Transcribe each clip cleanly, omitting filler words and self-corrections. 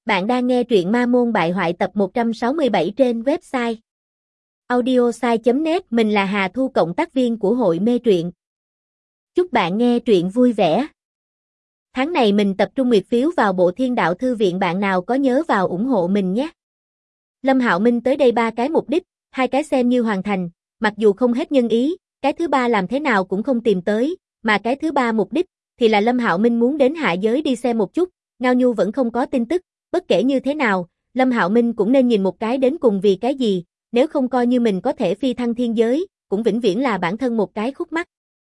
Bạn đang nghe truyện Ma Môn Bại Hoại tập 167 trên website audiosai.net. Mình là Hà Thu, cộng tác viên của hội mê truyện. Chúc bạn nghe truyện vui vẻ. Tháng này mình tập trung nguyệt phiếu vào bộ Thiên Đạo Thư Viện, bạn nào có nhớ vào ủng hộ mình nhé. Lâm Hạo Minh tới đây 3 cái mục đích, 2 cái xem như hoàn thành, mặc dù không hết nhân ý, cái thứ 3 làm thế nào cũng không tìm tới, mà cái thứ 3 mục đích thì là Lâm Hạo Minh muốn đến hạ giới đi xem một chút, Ngao Nhu vẫn không có tin tức. Bất kể như thế nào, Lâm Hạo Minh cũng nên nhìn một cái đến cùng, vì cái gì, nếu không coi như mình có thể phi thăng thiên giới, cũng vĩnh viễn là bản thân một cái khúc mắc.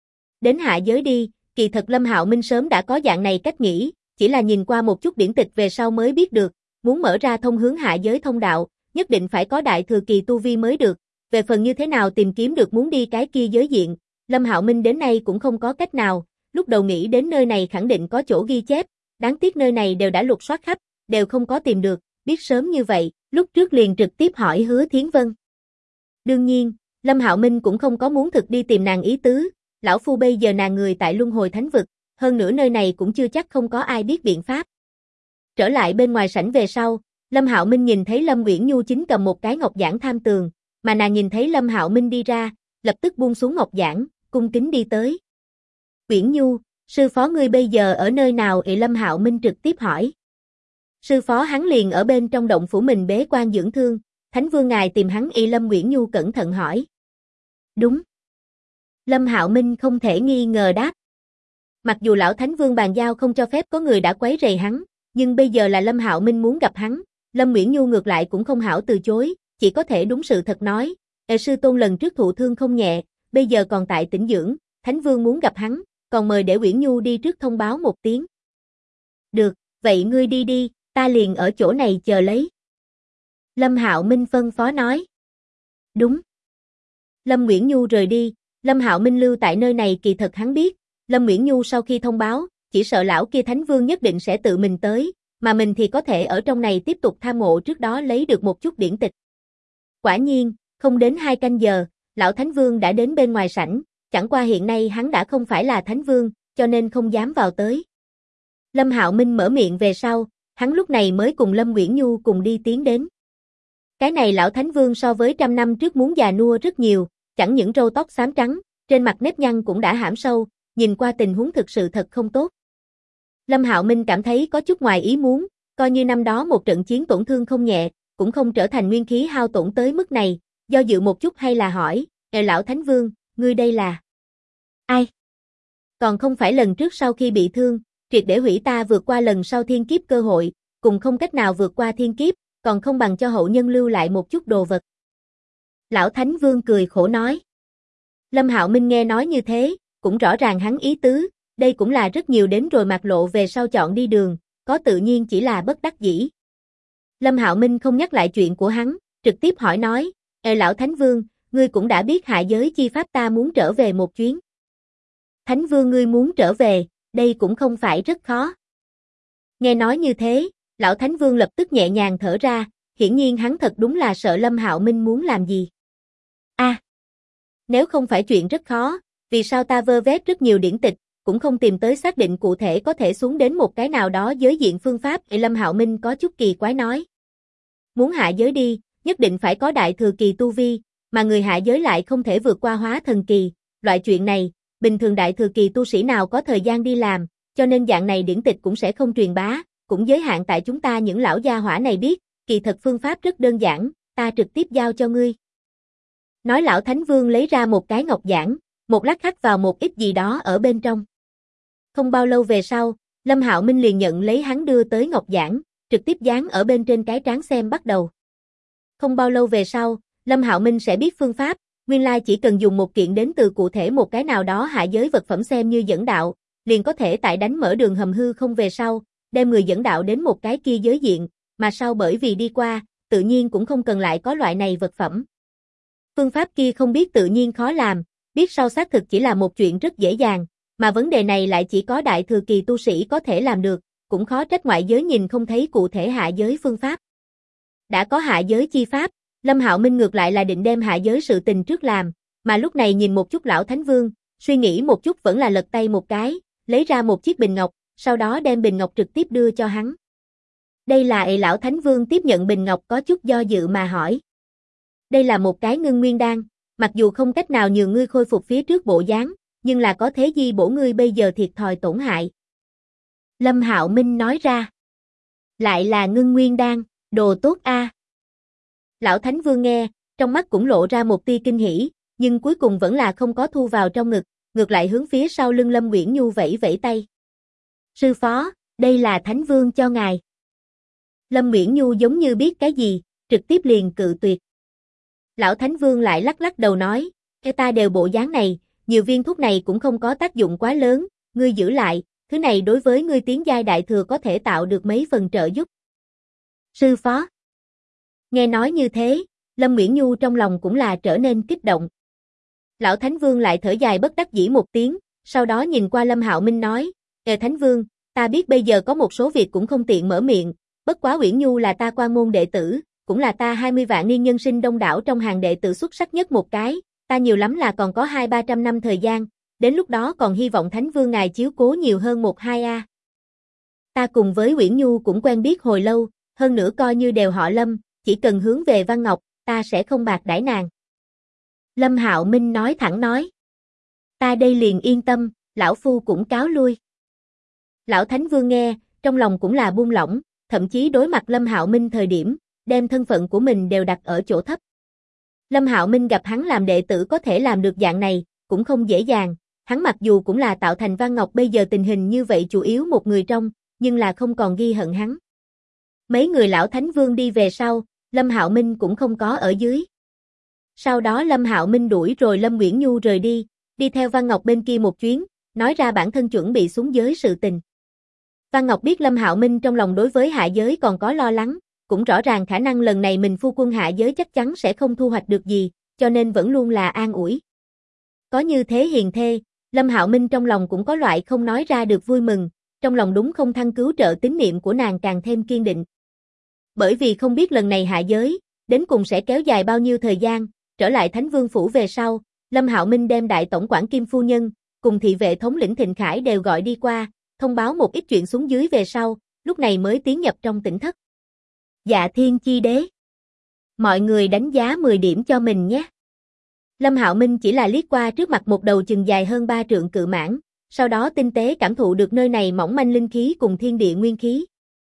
Đến hạ giới đi, kỳ thật Lâm Hạo Minh sớm đã có dạng này cách nghĩ, chỉ là nhìn qua một chút điển tịch về sau mới biết được, muốn mở ra thông hướng hạ giới thông đạo, nhất định phải có đại thừa kỳ tu vi mới được. Về phần như thế nào tìm kiếm được muốn đi cái kia giới diện, Lâm Hạo Minh đến nay cũng không có cách nào, lúc đầu nghĩ đến nơi này khẳng định có chỗ ghi chép, đáng tiếc nơi này đều đã lục soát khắp, đều không có tìm được, biết sớm như vậy, lúc trước liền trực tiếp hỏi Hứa Thiến Vân. Đương nhiên, Lâm Hạo Minh cũng không có muốn thực đi tìm nàng ý tứ, lão phu bây giờ nàng người tại Luân Hồi Thánh Vực, hơn nữa nơi này cũng chưa chắc không có ai biết biện pháp. Trở lại bên ngoài sảnh về sau, Lâm Hạo Minh nhìn thấy Lâm Uyển Nhu chính cầm một cái ngọc giản tham tường, mà nàng nhìn thấy Lâm Hạo Minh đi ra, lập tức buông xuống ngọc giản, cung kính đi tới. Uyển Nhu, sư phó ngươi bây giờ ở nơi nào? Lâm Hạo Minh trực tiếp hỏi. Sư phó hắn liền ở bên trong động phủ mình bế quan dưỡng thương, Thánh Vương ngài tìm hắn? Lâm Uyển Nhu cẩn thận hỏi. Đúng. Lâm Hạo Minh không thể nghi ngờ đáp. Mặc dù lão Thánh Vương bàn giao không cho phép có người đã quấy rầy hắn, nhưng bây giờ là Lâm Hạo Minh muốn gặp hắn, Lâm Uyển Nhu ngược lại cũng không hảo từ chối, chỉ có thể đúng sự thật nói. Sư tôn lần trước thụ thương không nhẹ, bây giờ còn tại tĩnh dưỡng, Thánh Vương muốn gặp hắn, còn mời để Uyển Nhu đi trước thông báo một tiếng. Được, vậy ngươi đi đi, ta liền ở chỗ này chờ lấy. Lâm Hạo Minh phân phó nói. Đúng. Lâm Uyển Nhu rời đi, Lâm Hạo Minh lưu tại nơi này, kỳ thật hắn biết, Lâm Uyển Nhu sau khi thông báo, chỉ sợ lão kia Thánh Vương nhất định sẽ tự mình tới, mà mình thì có thể ở trong này tiếp tục tham ngộ trước đó lấy được một chút điển tịch. Quả nhiên, không đến 2 canh giờ, lão Thánh Vương đã đến bên ngoài sảnh, chẳng qua hiện nay hắn đã không phải là Thánh Vương, cho nên không dám vào tới. Lâm Hạo Minh mở miệng về sau, hắn lúc này mới cùng Lâm Uyển Nhu cùng đi tiến đến. Cái này lão Thánh Vương so với 100 năm trước muốn già nua rất nhiều, chẳng những râu tóc xám trắng, trên mặt nếp nhăn cũng đã hãm sâu, nhìn qua tình huống thực sự thật không tốt. Lâm Hạo Minh cảm thấy có chút ngoài ý muốn, coi như năm đó một trận chiến tổn thương không nhẹ, cũng không trở thành nguyên khí hao tổn tới mức này, do dự một chút hay là hỏi, lão Thánh Vương, ngươi đây là ai? Còn không phải lần trước sau khi bị thương, triệt để hủy ta vượt qua lần sau thiên kiếp cơ hội, cùng không cách nào vượt qua thiên kiếp, còn không bằng cho hậu nhân lưu lại một chút đồ vật. Lão Thánh Vương cười khổ nói. Lâm Hạo Minh nghe nói như thế, cũng rõ ràng hắn ý tứ, đây cũng là rất nhiều đến rồi mạc lộ về sau chọn đi đường, có tự nhiên chỉ là bất đắc dĩ. Lâm Hạo Minh không nhắc lại chuyện của hắn, trực tiếp hỏi nói, lão Thánh Vương, ngươi cũng đã biết hạ giới chi pháp, ta muốn trở về một chuyến. Thánh Vương ngươi muốn trở về, đây cũng không phải rất khó. Nghe nói như thế, lão Thánh Vương lập tức nhẹ nhàng thở ra, hiển nhiên hắn thật đúng là sợ Lâm Hạo Minh muốn làm gì. Nếu không phải chuyện rất khó, vì sao ta vơ vét rất nhiều điển tịch, cũng không tìm tới xác định cụ thể có thể xuống đến một cái nào đó giới diện phương pháp? Lâm Hạo Minh có chút kỳ quái nói. Muốn hạ giới đi, nhất định phải có đại thừa kỳ tu vi, mà người hạ giới lại không thể vượt qua hóa thần kỳ, loại chuyện này, bình thường đại thừa kỳ tu sĩ nào có thời gian đi làm, cho nên dạng này điển tịch cũng sẽ không truyền bá, cũng giới hạn tại chúng ta những lão gia hỏa này biết, kỳ thật phương pháp rất đơn giản, ta trực tiếp giao cho ngươi. Nói lão Thánh Vương lấy ra một cái ngọc giản, một lát khắc vào một ít gì đó ở bên trong. Không bao lâu về sau, Lâm Hạo Minh liền nhận lấy hắn đưa tới ngọc giản, trực tiếp dán ở bên trên cái trán xem bắt đầu. Không bao lâu về sau, Lâm Hạo Minh sẽ biết phương pháp, nguyên lai chỉ cần dùng một kiện đến từ cụ thể một cái nào đó hạ giới vật phẩm xem như dẫn đạo, liền có thể tại đánh mở đường hầm hư không về sau, đem người dẫn đạo đến một cái kia giới diện, mà sau bởi vì đi qua, tự nhiên cũng không cần lại có loại này vật phẩm. Phương pháp kia không biết tự nhiên khó làm, biết sau xác thực chỉ là một chuyện rất dễ dàng, mà vấn đề này lại chỉ có đại thừa kỳ tu sĩ có thể làm được, cũng khó trách ngoại giới nhìn không thấy cụ thể hạ giới phương pháp. Đã có hạ giới chi pháp, Lâm Hạo Minh ngược lại là định đem hạ giới sự tình trước làm, mà lúc này nhìn một chút lão Thánh Vương, suy nghĩ một chút vẫn là lật tay một cái, lấy ra một chiếc bình ngọc, sau đó đem bình ngọc trực tiếp đưa cho hắn. Đây là lão Thánh Vương tiếp nhận bình ngọc có chút do dự mà hỏi. Đây là một cái ngưng nguyên đan, mặc dù không cách nào nhường ngươi khôi phục phía trước bộ dáng, nhưng là có thế di bổ ngươi bây giờ thiệt thòi tổn hại. Lâm Hạo Minh nói ra. Lại là ngưng nguyên đan, đồ tốt a. Lão Thánh Vương nghe, trong mắt cũng lộ ra một tia kinh hỉ, nhưng cuối cùng vẫn là không có thu vào trong ngực, ngược lại hướng phía sau lưng Lâm Uyển Nhu vẫy vẫy tay. Sư phó, đây là Thánh Vương cho ngài. Lâm Uyển Nhu giống như biết cái gì, trực tiếp liền cự tuyệt. Lão Thánh Vương lại lắc lắc đầu nói, ta đều bộ dáng này, nhiều viên thuốc này cũng không có tác dụng quá lớn, ngươi giữ lại, thứ này đối với ngươi tiến giai đại thừa có thể tạo được mấy phần trợ giúp. Sư phó. Nghe nói như thế, Lâm Uyển Nhu trong lòng cũng là trở nên kích động. Lão Thánh Vương lại thở dài bất đắc dĩ một tiếng, sau đó nhìn qua Lâm Hạo Minh nói, Thánh Vương, ta biết bây giờ có một số việc cũng không tiện mở miệng, bất quá Uyển Nhu là ta quan môn đệ tử, cũng là ta 20 vạn niên nhân sinh đông đảo trong hàng đệ tử xuất sắc nhất một cái, ta nhiều lắm là còn có 200-300 năm thời gian, đến lúc đó còn hy vọng Thánh Vương ngài chiếu cố nhiều hơn 1-2 a. Ta cùng với Uyển Nhu cũng quen biết hồi lâu, hơn nữa coi như đều họ Lâm, chỉ cần hướng về Văn Ngọc, ta sẽ không bạc đãi nàng. Lâm Hạo Minh nói thẳng nói. Ta đây liền yên tâm, lão phu cũng cáo lui. Lão Thánh Vương nghe, trong lòng cũng là buông lỏng, thậm chí đối mặt Lâm Hạo Minh thời điểm, đem thân phận của mình đều đặt ở chỗ thấp. Lâm Hạo Minh gặp hắn làm đệ tử có thể làm được dạng này, cũng không dễ dàng, hắn mặc dù cũng là tạo thành Văn Ngọc bây giờ tình hình như vậy chủ yếu một người trong, nhưng là không còn ghi hận hắn. Mấy người lão Thánh Vương đi về sau, Lâm Hạo Minh cũng không có ở dưới. Sau đó Lâm Hạo Minh đuổi rồi Lâm Uyển Nhu rời đi theo Văn Ngọc bên kia một chuyến, nói ra bản thân chuẩn bị xuống giới sự tình. Văn Ngọc biết Lâm Hạo Minh trong lòng đối với hạ giới còn có lo lắng, cũng rõ ràng khả năng lần này mình phu quân hạ giới chắc chắn sẽ không thu hoạch được gì, cho nên vẫn luôn là an ủi. Có như thế hiền thê, Lâm Hạo Minh trong lòng cũng có loại không nói ra được vui mừng, trong lòng đúng không thăng cứu trợ tín niệm của nàng càng thêm kiên định. Bởi vì không biết lần này hạ giới, đến cùng sẽ kéo dài bao nhiêu thời gian, trở lại Thánh Vương Phủ về sau, Lâm Hạo Minh đem Đại Tổng quản Kim Phu Nhân, cùng thị vệ thống lĩnh Thịnh Khải đều gọi đi qua, thông báo một ít chuyện xuống dưới về sau, lúc này mới tiến nhập trong tỉnh thất. Dạ Thiên Chi Đế. Mọi người đánh giá 10 điểm cho mình nhé. Lâm Hạo Minh chỉ là liếc qua trước mặt một đầu chừng dài hơn 3 trượng cự mãng, sau đó tinh tế cảm thụ được nơi này mỏng manh linh khí cùng thiên địa nguyên khí.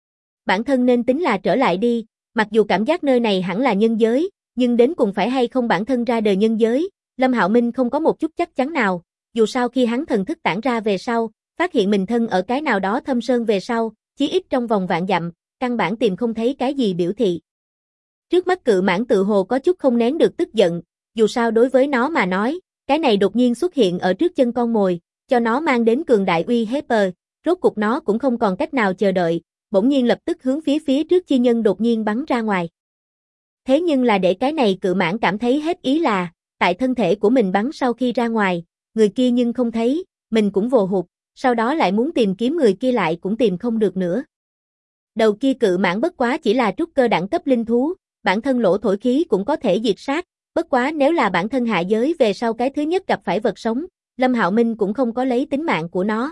Bản thân nên tính là trở lại đi, mặc dù cảm giác nơi này hẳn là nhân giới, nhưng đến cùng phải hay không bản thân ra đời nhân giới, Lâm Hạo Minh không có một chút chắc chắn nào, dù sao khi hắn thần thức tản ra về sau, phát hiện mình thân ở cái nào đó thâm sơn về sau, chí ít trong vòng vạn dặm, căn bản tìm không thấy cái gì biểu thị. Trước mắt cự mãng tự hồ có chút không nén được tức giận, dù sao đối với nó mà nói, cái này đột nhiên xuất hiện ở trước chân con mồi, cho nó mang đến cường đại uy hiếp, rốt cục nó cũng không còn cách nào chờ đợi, bỗng nhiên lập tức hướng phía trước chi nhân đột nhiên bắn ra ngoài. Thế nhưng là để cái này cự mãng cảm thấy hết ý là, tại thân thể của mình bắn sau khi ra ngoài, người kia nhưng không thấy, mình cũng vồ hụt, sau đó lại muốn tìm kiếm người kia lại cũng tìm không được nữa. Đầu kia cự mãng bất quá chỉ là trúc cơ đẳng cấp linh thú, bản thân lỗ thổi khí cũng có thể diệt sát, bất quá nếu là bản thân hạ giới về sau cái thứ nhất gặp phải vật sống, Lâm Hạo Minh cũng không có lấy tính mạng của nó.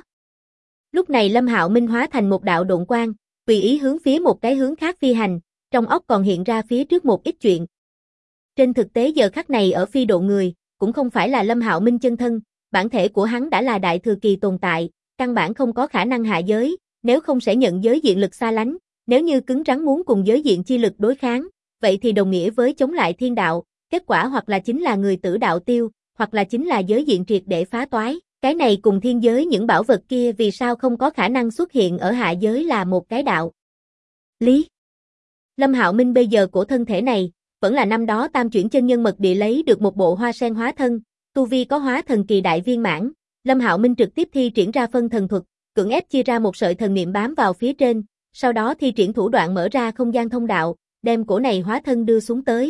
Lúc này Lâm Hạo Minh hóa thành một đạo độn quang, tùy ý hướng phía một cái hướng khác phi hành, trong óc còn hiện ra phía trước một ít chuyện. Trên thực tế giờ khắc này ở phi độ người, cũng không phải là Lâm Hạo Minh chân thân, bản thể của hắn đã là đại thừa kỳ tồn tại, căn bản không có khả năng hạ giới, nếu không sẽ nhận giới diện lực xa lánh, nếu như cứng rắn muốn cùng giới diện chi lực đối kháng, vậy thì đồng nghĩa với chống lại thiên đạo, kết quả hoặc là chính là người tử đạo tiêu, hoặc là chính là giới diện triệt để phá toái. Cái này cùng thiên giới những bảo vật kia vì sao không có khả năng xuất hiện ở hạ giới là một cái đạo lý. Lâm Hạo Minh bây giờ của thân thể này, vẫn là năm đó tam chuyển chân nhân mật địa lấy được một bộ hoa sen hóa thân, tu vi có hóa thần kỳ đại viên mãn, Lâm Hạo Minh trực tiếp thi triển ra phân thần thuật, cưỡng ép chia ra một sợi thần niệm bám vào phía trên, sau đó thi triển thủ đoạn mở ra không gian thông đạo, đem cổ này hóa thân đưa xuống tới.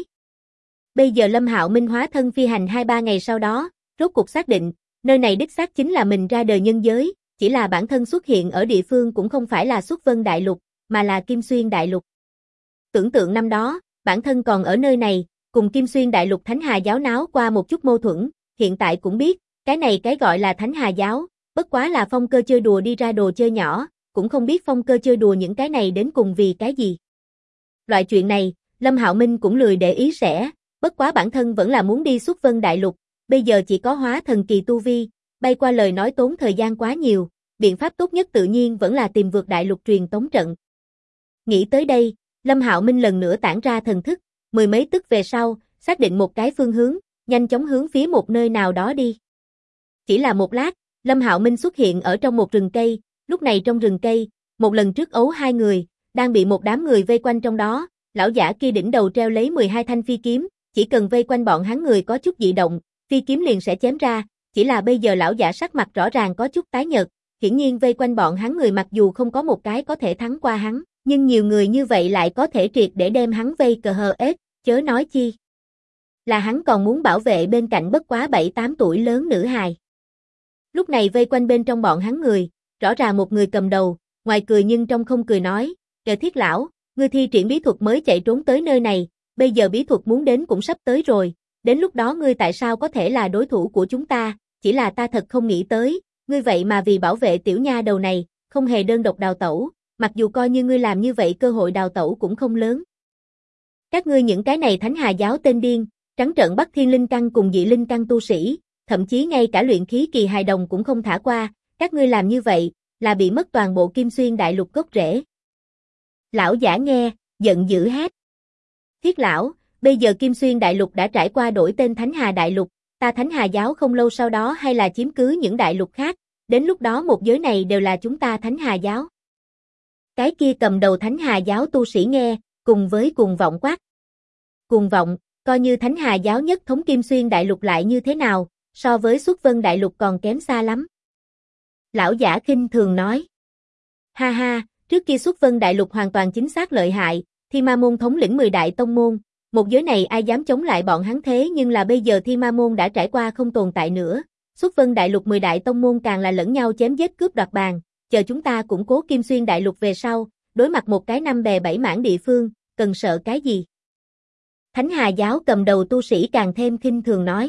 Bây giờ Lâm Hạo Minh hóa thân phi hành 2-3 ngày sau đó, rốt cục xác định, nơi này đích xác chính là mình ra đời nhân giới, chỉ là bản thân xuất hiện ở địa phương cũng không phải là Xuất Vân Đại Lục, mà là Kim Xuyên Đại Lục. Tưởng tượng năm đó, bản thân còn ở nơi này, cùng Kim Xuyên Đại Lục Thánh Hà Giáo náo qua một chút mâu thuẫn, hiện tại cũng biết, cái này cái gọi là Thánh Hà Giáo, bất quá là phong cơ chơi đùa đi ra đồ chơi nhỏ, cũng không biết Phong Cơ chơi đùa những cái này đến cùng vì cái gì. Loại chuyện này, Lâm Hạo Minh cũng lười để ý sẽ, bất quá bản thân vẫn là muốn đi xuất Vân Đại Lục, bây giờ chỉ có hóa thần kỳ tu vi, bay qua lời nói tốn thời gian quá nhiều, biện pháp tốt nhất tự nhiên vẫn là tìm vượt đại lục truyền tống trận. Nghĩ tới đây, Lâm Hạo Minh lần nữa tản ra thần thức, mười mấy tức về sau, xác định một cái phương hướng, nhanh chóng hướng phía một nơi nào đó đi. Chỉ là một lát, Lâm Hạo Minh xuất hiện ở trong một rừng cây, lúc này trong rừng cây, một lần trước ấu hai người, đang bị một đám người vây quanh trong đó, lão giả kia đỉnh đầu treo lấy 12 thanh phi kiếm, chỉ cần vây quanh bọn hắn người có chút dị động, phi kiếm liền sẽ chém ra, chỉ là bây giờ lão giả sắc mặt rõ ràng có chút tái nhợt, hiển nhiên vây quanh bọn hắn người mặc dù không có một cái có thể thắng qua hắn, nhưng nhiều người như vậy lại có thể triệt để đem hắn vây cờ hờ ết, chớ nói chi. Là hắn còn muốn bảo vệ bên cạnh bất quá 7-8 tuổi lớn nữ hài. Lúc này vây quanh bên trong bọn hắn người, rõ ràng một người cầm đầu, ngoài cười nhưng trong không cười nói, kệ Thiết lão, ngươi thi triển bí thuật mới chạy trốn tới nơi này, bây giờ bí thuật muốn đến cũng sắp tới rồi, đến lúc đó ngươi tại sao có thể là đối thủ của chúng ta, chỉ là ta thật không nghĩ tới, ngươi vậy mà vì bảo vệ tiểu nha đầu này, không hề đơn độc đào tẩu, mặc dù coi như ngươi làm như vậy cơ hội đào tẩu cũng không lớn. Các ngươi những cái này Thánh Hà giáo tên điên, trắng trợn bắt thiên linh căn cùng dị linh căn tu sĩ, thậm chí ngay cả luyện khí kỳ hài đồng cũng không thả qua, các ngươi làm như vậy, là bị mất toàn bộ Kim Xuyên đại lục gốc rễ. Lão giả nghe, giận dữ hét. Thiết lão, bây giờ Kim Xuyên đại lục đã trải qua đổi tên Thánh Hà đại lục, ta Thánh Hà giáo không lâu sau đó hay là chiếm cứ những đại lục khác, đến lúc đó một giới này đều là chúng ta Thánh Hà giáo. Cái kia cầm đầu Thánh Hà giáo tu sĩ nghe, cùng với cuồng vọng quát. Cuồng vọng, coi như Thánh Hà giáo nhất thống Kim Xuyên đại lục lại như thế nào, so với Xuất Vân đại lục còn kém xa lắm. Lão giả khinh thường nói. Ha ha, trước kia Xuất Vân đại lục hoàn toàn chính xác lợi hại, Thi Ma môn thống lĩnh 10 đại tông môn, một giới này ai dám chống lại bọn hắn thế nhưng là bây giờ Thi Ma môn đã trải qua không tồn tại nữa, Xuất Vân đại lục 10 đại tông môn càng là lẫn nhau chém giết cướp đoạt bàn, chờ chúng ta củng cố Kim Xuyên đại lục về sau, đối mặt một cái năm bè bảy mảng địa phương, cần sợ cái gì? Thánh Hà giáo cầm đầu tu sĩ càng thêm khinh thường nói.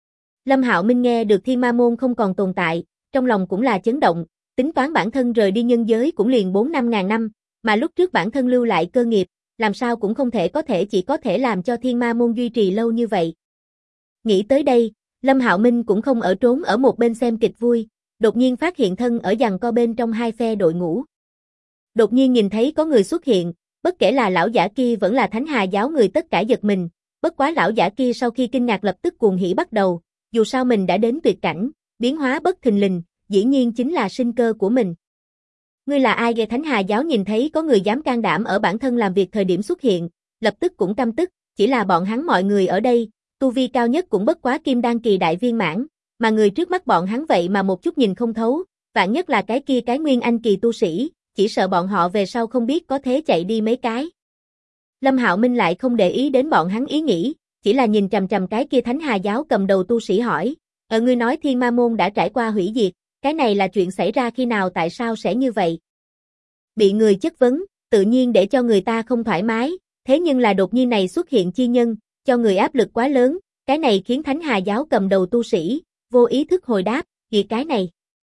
Lâm Hạo Minh nghe được Thi Ma môn không còn tồn tại, trong lòng cũng là chấn động, tính toán bản thân rời đi nhân giới cũng liền 4-5 ngàn năm, mà lúc trước bản thân lưu lại cơ nghiệp, làm sao cũng không thể chỉ có thể làm cho Thiên Ma môn duy trì lâu như vậy. Nghĩ tới đây, Lâm Hạo Minh cũng không ở trốn ở một bên xem kịch vui, đột nhiên phát hiện thân ở giằng co bên trong hai phe đội ngũ. Đột nhiên nhìn thấy có người xuất hiện, bất kể là lão giả kia vẫn là Thánh Hà giáo người tất cả giật mình, bất quá lão giả kia sau khi kinh ngạc lập tức cuồng hỉ bắt đầu, dù sao mình đã đến tuyệt cảnh, biến hóa bất thình lình, dĩ nhiên chính là sinh cơ của mình. Ngươi là ai? Ghê Thánh Hà giáo nhìn thấy có người dám can đảm ở bản thân làm việc thời điểm xuất hiện, lập tức cũng căm tức, chỉ là bọn hắn mọi người ở đây, tu vi cao nhất cũng bất quá kim đan kỳ đại viên mãn, mà người trước mắt bọn hắn vậy mà một chút nhìn không thấu, vạn nhất là cái kia cái nguyên anh kỳ tu sĩ, chỉ sợ bọn họ về sau không biết có thế chạy đi mấy cái. Lâm Hạo Minh lại không để ý đến bọn hắn ý nghĩ, chỉ là nhìn chằm chằm cái kia Thánh Hà giáo cầm đầu tu sĩ hỏi, ngươi nói Thiên Ma môn đã trải qua hủy diệt, cái này là chuyện xảy ra khi nào tại sao sẽ như vậy? Bị người chất vấn, tự nhiên để cho người ta không thoải mái, thế nhưng là đột nhiên này xuất hiện chi nhân, cho người áp lực quá lớn, cái này khiến Thánh Hà giáo cầm đầu tu sĩ, vô ý thức hồi đáp, gì cái này?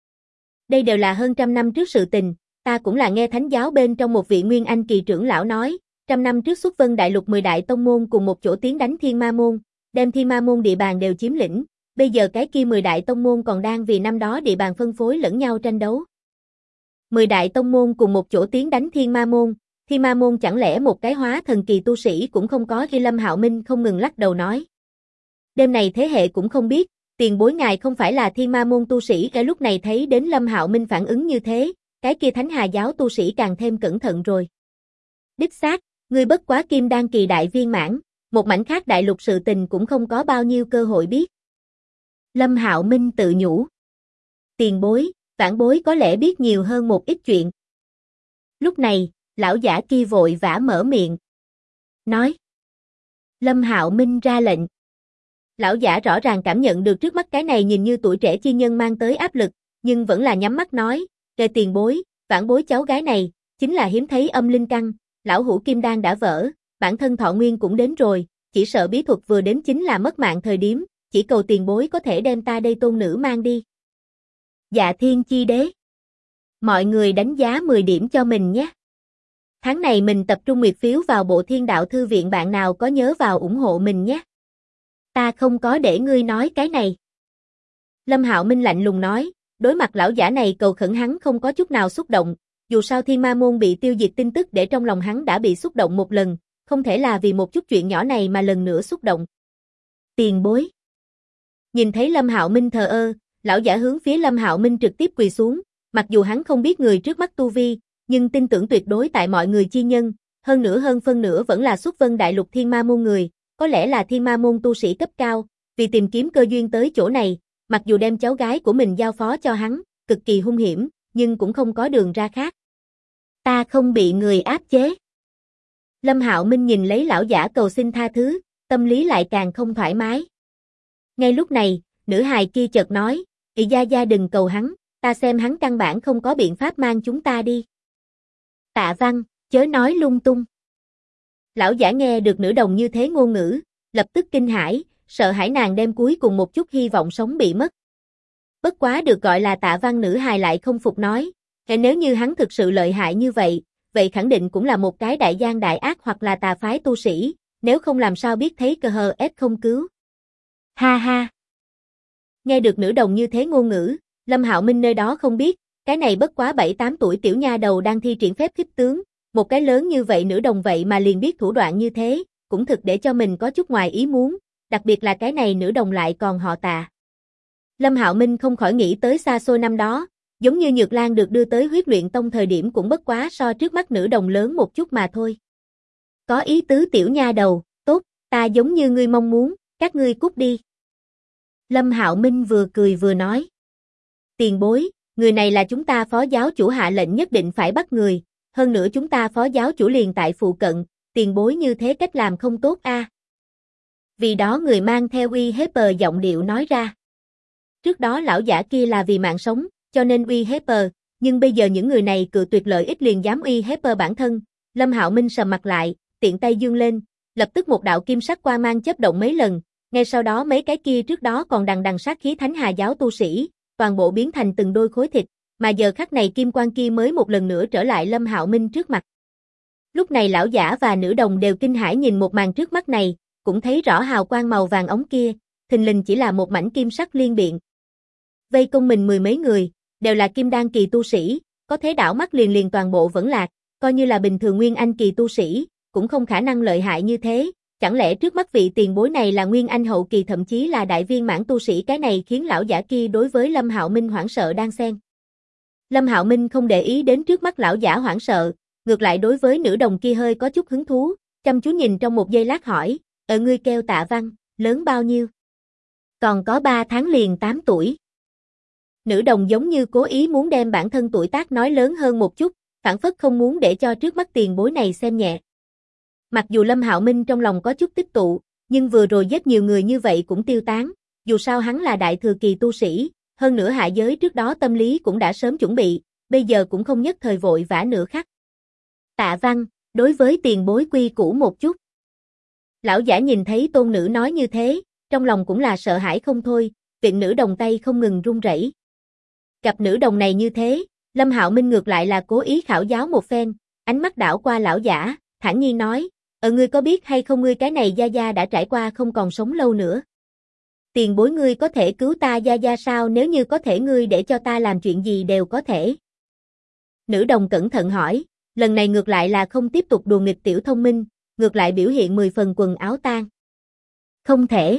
Đây đều là hơn 100 năm trước sự tình, ta cũng là nghe Thánh giáo bên trong một vị nguyên anh kỳ trưởng lão nói, 100 năm trước Xuất Vân đại lục 10 đại tông môn cùng một chỗ tiến đánh Thiên Ma môn, đem Thiên Ma môn địa bàn đều chiếm lĩnh, bây giờ cái kia 10 đại tông môn còn đang vì năm đó địa bàn phân phối lẫn nhau tranh đấu. 10 đại tông môn cùng một chỗ tiến đánh Thiên Ma môn chẳng lẽ một cái hóa thần kỳ tu sĩ cũng không có? Khi Lâm Hạo Minh không ngừng lắc đầu nói. Đêm này thế hệ cũng không biết, tiền bối ngài không phải là Thiên Ma môn tu sĩ. Cái lúc này thấy đến Lâm Hạo Minh phản ứng như thế, cái kia Thánh Hà giáo tu sĩ càng thêm cẩn thận rồi. Đích xác, ngươi bất quá kim đan kỳ đại viên mãn, một mảnh khác đại lục sự tình cũng không có bao nhiêu cơ hội biết. Lâm Hạo Minh tự nhủ. Tiền bối, vãn bối có lẽ biết nhiều hơn một ít chuyện. Lúc này, lão giả kia vội vã mở miệng. Nói. Lâm Hạo Minh ra lệnh. Lão giả rõ ràng cảm nhận được trước mắt cái này nhìn như tuổi trẻ chi nhân mang tới áp lực, nhưng vẫn là nhắm mắt nói, kề tiền bối, vãn bối cháu gái này, chính là hiếm thấy âm linh căn, lão hữu kim đan đã vỡ, bản thân thọ nguyên cũng đến rồi, chỉ sợ bí thuật vừa đến chính là mất mạng thời điểm, chỉ cầu tiền bối có thể đem ta đây tôn nữ mang đi. Dạ Thiên Chi Đế. Mọi người đánh giá 10 điểm cho mình nhé. Tháng này mình tập trung nguyệt phiếu vào Bộ Thiên Đạo Thư viện, bạn nào có nhớ vào ủng hộ mình nhé. Ta không có để ngươi nói cái này. Lâm Hạo Minh lạnh lùng nói, đối mặt lão giả này cầu khẩn hắn không có chút nào xúc động, dù sao Thiên Ma Môn bị tiêu diệt tin tức để trong lòng hắn đã bị xúc động một lần, không thể là vì một chút chuyện nhỏ này mà lần nữa xúc động. Tiền bối. Nhìn thấy Lâm Hạo Minh thờ ơ, lão giả hướng phía Lâm Hạo Minh trực tiếp quỳ xuống, mặc dù hắn không biết người trước mắt tu vi, nhưng tin tưởng tuyệt đối tại mọi người chi nhân, hơn phân nửa vẫn là xuất Vân Đại Lục Thiên Ma Môn người, có lẽ là Thiên Ma Môn tu sĩ cấp cao, vì tìm kiếm cơ duyên tới chỗ này, mặc dù đem cháu gái của mình giao phó cho hắn, cực kỳ hung hiểm, nhưng cũng không có đường ra khác. Ta không bị người áp chế. Lâm Hạo Minh nhìn lấy lão giả cầu xin tha thứ, tâm lý lại càng không thoải mái. Ngay lúc này, nữ hài kia chợt nói, "Ỷ gia gia đừng cầu hắn, ta xem hắn căn bản không có biện pháp mang chúng ta đi." Tạ Văn, chớ nói lung tung. Lão giả nghe được nữ đồng như thế ngôn ngữ, lập tức kinh hãi, sợ hãi nàng đem cuối cùng một chút hy vọng sống bị mất. Bất quá được gọi là Tạ Văn nữ hài lại không phục nói, nếu như hắn thực sự lợi hại như vậy, vậy khẳng định cũng là một cái đại gian đại ác hoặc là tà phái tu sĩ, nếu không làm sao biết thấy cơ hờ ép không cứu. Ha ha. Nghe được nữ đồng như thế ngôn ngữ, Lâm Hạo Minh nơi đó không biết, cái này bất quá 7-8 tuổi tiểu nha đầu đang thi triển phép khích tướng, một cái lớn như vậy nữ đồng vậy mà liền biết thủ đoạn như thế, cũng thực để cho mình có chút ngoài ý muốn, đặc biệt là cái này nữ đồng lại còn họ Tạ. Lâm Hạo Minh không khỏi nghĩ tới xa xôi năm đó, giống như Nhược Lan được đưa tới Huyết Luyện Tông thời điểm cũng bất quá so trước mắt nữ đồng lớn một chút mà thôi. Có ý tứ tiểu nha đầu, tốt, ta giống như ngươi mong muốn, các ngươi cút đi. Lâm Hạo Minh vừa cười vừa nói. Tiền bối, người này là chúng ta phó giáo chủ hạ lệnh nhất định phải bắt người, hơn nữa chúng ta phó giáo chủ liền tại phụ cận, tiền bối như thế cách làm không tốt a. Vì đó người mang theo uy hiếp giọng điệu nói ra. Trước đó lão giả kia là vì mạng sống, cho nên uy hiếp, nhưng bây giờ những người này cự tuyệt lợi ích liền dám uy hiếp bản thân. Lâm Hạo Minh sầm mặt lại, tiện tay giương lên, lập tức một đạo kim sắc quang mang chớp động mấy lần, ngay sau đó mấy cái kia trước đó còn đằng đằng sát khí Thánh Hà giáo tu sĩ, toàn bộ biến thành từng đôi khối thịt, mà giờ khắc này kim quang kia mới một lần nữa trở lại Lâm Hạo Minh trước mặt. Lúc này lão giả và nữ đồng đều kinh hãi nhìn một màn trước mắt này, cũng thấy rõ hào quang màu vàng ống kia, thình lình chỉ là một mảnh kim sắc liên biện. Vây công mình mười mấy người, đều là kim đan kỳ tu sĩ, có thế đảo mắt liền toàn bộ vẫn lạc, coi như là bình thường nguyên anh kỳ tu sĩ, cũng không khả năng lợi hại như thế, chẳng lẽ trước mắt vị tiền bối này là nguyên anh hậu kỳ thậm chí là đại viên mãn tu sĩ, cái này khiến lão giả kia đối với Lâm Hạo Minh hoảng sợ đan xen. Lâm Hạo Minh không để ý đến trước mắt lão giả hoảng sợ, ngược lại đối với nữ đồng kia hơi có chút hứng thú, chăm chú nhìn trong một giây lát hỏi, ngươi kêu Tạ Văn, lớn bao nhiêu? Còn có 3 tháng liền 8 tuổi. Nữ đồng giống như cố ý muốn đem bản thân tuổi tác nói lớn hơn một chút, phản phất không muốn để cho trước mắt tiền bối này xem nhẹ. Mặc dù Lâm Hạo Minh trong lòng có chút tích tụ, nhưng vừa rồi giết nhiều người như vậy cũng tiêu tán, dù sao hắn là đại thừa kỳ tu sĩ, hơn nữa hạ giới trước đó tâm lý cũng đã sớm chuẩn bị, bây giờ cũng không nhất thời vội vã nửa khắc. Tạ Văn, đối với tiền bối quy củ một chút. Lão giả nhìn thấy tôn nữ nói như thế, trong lòng cũng là sợ hãi không thôi, viện nữ đồng tay không ngừng run rẩy. Gặp nữ đồng này như thế, Lâm Hạo Minh ngược lại là cố ý khảo giáo một phen, ánh mắt đảo qua lão giả, thản nhiên nói, ngươi có biết hay không ngươi cái này gia gia đã trải qua không còn sống lâu nữa. Tiền bối ngươi có thể cứu ta gia gia sao, nếu như có thể ngươi để cho ta làm chuyện gì đều có thể. Nữ đồng cẩn thận hỏi, lần này ngược lại là không tiếp tục đùa nghịch tiểu thông minh, ngược lại biểu hiện 10 phần quần áo tang. Không thể.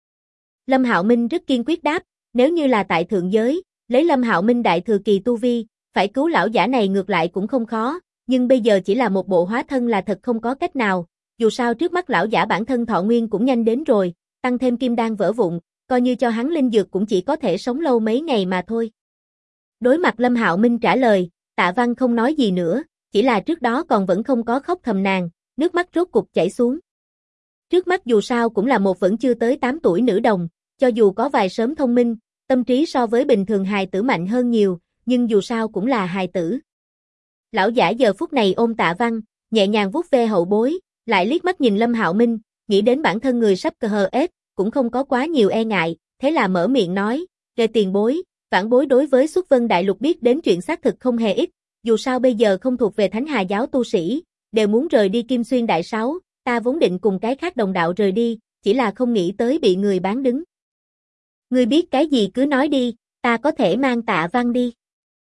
Lâm Hạo Minh rất kiên quyết đáp, nếu như là tại thượng giới, lấy Lâm Hạo Minh đại thừa kỳ tu vi, phải cứu lão giả này ngược lại cũng không khó, nhưng bây giờ chỉ là một bộ hóa thân là thật không có cách nào, dù sao trước mắt lão giả bản thân thọ nguyên cũng nhanh đến rồi, tăng thêm kim đan vỡ vụn, coi như cho hắn linh dược cũng chỉ có thể sống lâu mấy ngày mà thôi. Đối mặt Lâm Hạo Minh trả lời, Tạ Văn không nói gì nữa, chỉ là trước đó còn vẫn không có khóc thầm nàng, nước mắt rốt cục chảy xuống. Trước mắt dù sao cũng là một vẫn chưa tới 8 tuổi nữ đồng, cho dù có vài sớm thông minh, tâm trí so với bình thường hài tử mạnh hơn nhiều, nhưng dù sao cũng là hài tử. Lão giả giờ phút này ôm Tạ Văn, nhẹ nhàng vuốt ve hậu bối, lại liếc mắt nhìn Lâm Hạo Minh, nghĩ đến bản thân người sắp cơ hờ ết, cũng không có quá nhiều e ngại, thế là mở miệng nói, "Về tiền bối, Vãn bối đối với Xuất Vân Đại Lục biết đến chuyện xác thực không hề ít, dù sao bây giờ không thuộc về Thánh Hà giáo tu sĩ, đều muốn rời đi Kim Xuyên Đại Sáu, ta vốn định cùng cái khác đồng đạo rời đi, chỉ là không nghĩ tới bị người bán đứng. Ngươi biết cái gì cứ nói đi, ta có thể mang Tạ Văn đi.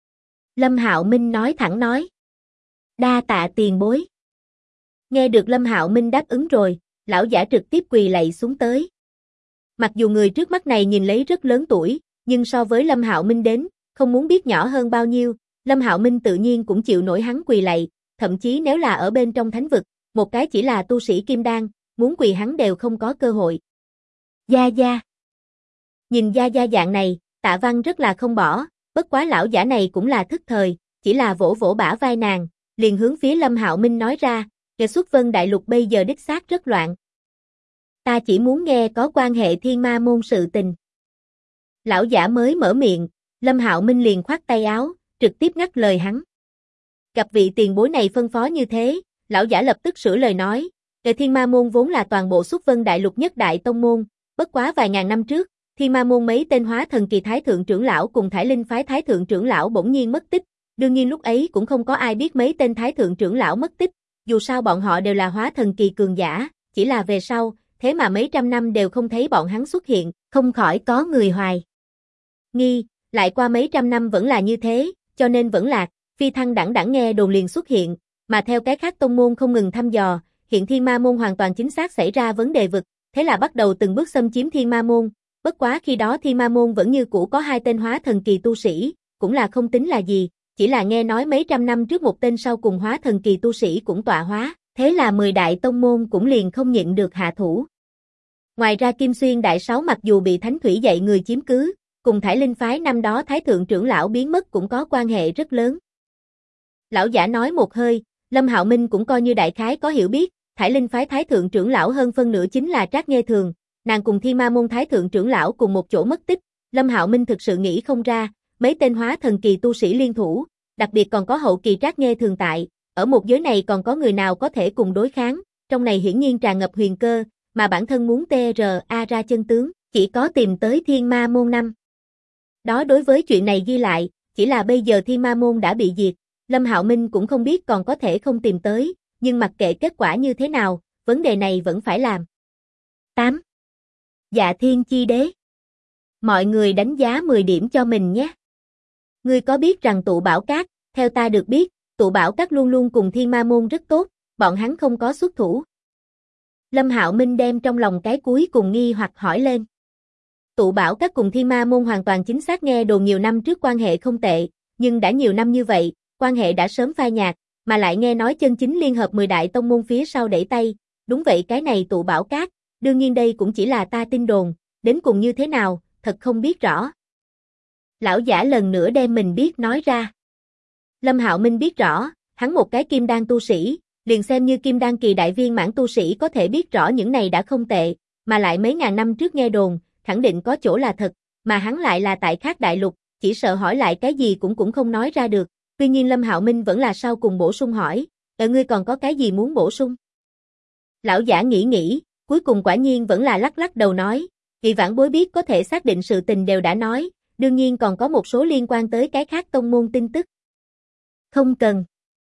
Lâm Hạo Minh nói thẳng nói. Đa tạ tiền bối. Nghe được Lâm Hạo Minh đáp ứng rồi, lão giả trực tiếp quỳ lạy xuống tới. Mặc dù người trước mắt này nhìn lấy rất lớn tuổi, nhưng so với Lâm Hạo Minh đến, không muốn biết nhỏ hơn bao nhiêu, Lâm Hạo Minh tự nhiên cũng chịu nổi hắn quỳ lạy, thậm chí nếu là ở bên trong thánh vực, một cái chỉ là tu sĩ kim đan, muốn quỳ hắn đều không có cơ hội. Gia Gia. Nhìn Gia Gia dạng này, Tạ Văn rất là không bỏ, bất quá lão giả này cũng là thức thời, chỉ là vỗ vỗ bả vai nàng, liền hướng phía Lâm Hạo Minh nói ra, kẻ Xuất Vân Đại Lục bây giờ đích xác rất loạn. Ta chỉ muốn nghe có quan hệ Thiên Ma môn sự tình. Lão giả mới mở miệng, Lâm Hạo Minh liền khoát tay áo, trực tiếp ngắt lời hắn. Gặp vị tiền bối này phân phó như thế, lão giả lập tức sửa lời nói, kẻ Thiên Ma môn vốn là toàn bộ Xuất Vân Đại Lục nhất đại tông môn, bất quá vài ngàn năm trước, Thiên Ma môn mấy tên hóa thần kỳ thái thượng trưởng lão cùng Thải Linh phái thái thượng trưởng lão bỗng nhiên mất tích, đương nhiên lúc ấy cũng không có ai biết mấy tên thái thượng trưởng lão mất tích, dù sao bọn họ đều là hóa thần kỳ cường giả, chỉ là về sau, thế mà mấy trăm năm đều không thấy bọn hắn xuất hiện, không khỏi có người hoài nghi, lại qua mấy trăm năm vẫn là như thế, cho nên vẫn lạc, phi thăng đẳng đẳng nghe đồn liền xuất hiện, mà theo cái khác tông môn không ngừng thăm dò, hiện Thiên Ma môn hoàn toàn chính xác xảy ra vấn đề vực, thế là bắt đầu từng bước xâm chiếm Thiên Ma môn, bất quá khi đó Thiên Ma môn vẫn như cũ có hai tên hóa thần kỳ tu sĩ, cũng là không tính là gì, chỉ là nghe nói mấy trăm năm trước một tên sau cùng hóa thần kỳ tu sĩ cũng tọa hóa, thế là 10 đại tông môn cũng liền không nhịn được hạ thủ. Ngoài ra Kim Xuyên Đại Sáu mặc dù bị Thánh Thủy dạy người chiếm cứ, cùng Thải Linh phái năm đó thái thượng trưởng lão biến mất cũng có quan hệ rất lớn. Lão giả nói một hơi, Lâm Hạo Minh cũng coi như đại khái có hiểu biết, Thải Linh phái thái thượng trưởng lão hơn phân nửa chính là Trác Nghê Thường, nàng cùng Thiên Ma môn thái thượng trưởng lão cùng một chỗ mất tích, Lâm Hạo Minh thực sự nghĩ không ra, mấy tên hóa thần kỳ tu sĩ liên thủ, đặc biệt còn có hậu kỳ Trác Nghê Thường tại, ở một giới này còn có người nào có thể cùng đối kháng, trong này hiển nhiên tràn ngập huyền cơ, mà bản thân muốn TRA ra chân tướng, chỉ có tìm tới Thiên Ma môn năm. Đó đối với chuyện này ghi lại, chỉ là bây giờ Thiên Ma môn đã bị diệt, Lâm Hạo Minh cũng không biết còn có thể không tìm tới, nhưng mặc kệ kết quả như thế nào, vấn đề này vẫn phải làm. 8. Dạ Thiên Chi Đế. Mọi người đánh giá 10 điểm cho mình nhé. Ngươi có biết rằng Tụ Bảo Các, theo ta được biết, Tụ Bảo Các luôn luôn cùng Thiên Ma môn rất tốt, bọn hắn không có xuất thủ. Lâm Hạo Minh đem trong lòng cái cuối cùng nghi hoặc hỏi lên. Tụ Bảo Các cùng Thiên Ma môn hoàn toàn chính xác nghe đồn nhiều năm trước quan hệ không tệ, nhưng đã nhiều năm như vậy, quan hệ đã sớm phai nhạt, mà lại nghe nói chân chính liên hợp 10 đại tông môn phía sau đẩy tay, đúng vậy cái này Tụ Bảo Các, đương nhiên đây cũng chỉ là ta tin đồn, đến cùng như thế nào, thật không biết rõ. Lão giả lần nữa đem mình biết nói ra. Lâm Hạo Minh biết rõ, hắn một cái kim đan tu sĩ, liền xem như kim đan kỳ đại viên mãn tu sĩ có thể biết rõ những này đã không tệ, mà lại mấy ngàn năm trước nghe đồn, khẳng định có chỗ là thật, mà hắn lại là tại khác đại lục, chỉ sợ hỏi lại cái gì cũng không nói ra được. Tuy nhiên Lâm Hạo Minh vẫn là sau cùng bổ sung hỏi, ngươi còn có cái gì muốn bổ sung? Lão giả nghĩ, cuối cùng quả nhiên vẫn là lắc lắc đầu nói, vì vãn bối biết có thể xác định sự tình đều đã nói, đương nhiên còn có một số liên quan tới cái khác tông môn tin tức. Không cần.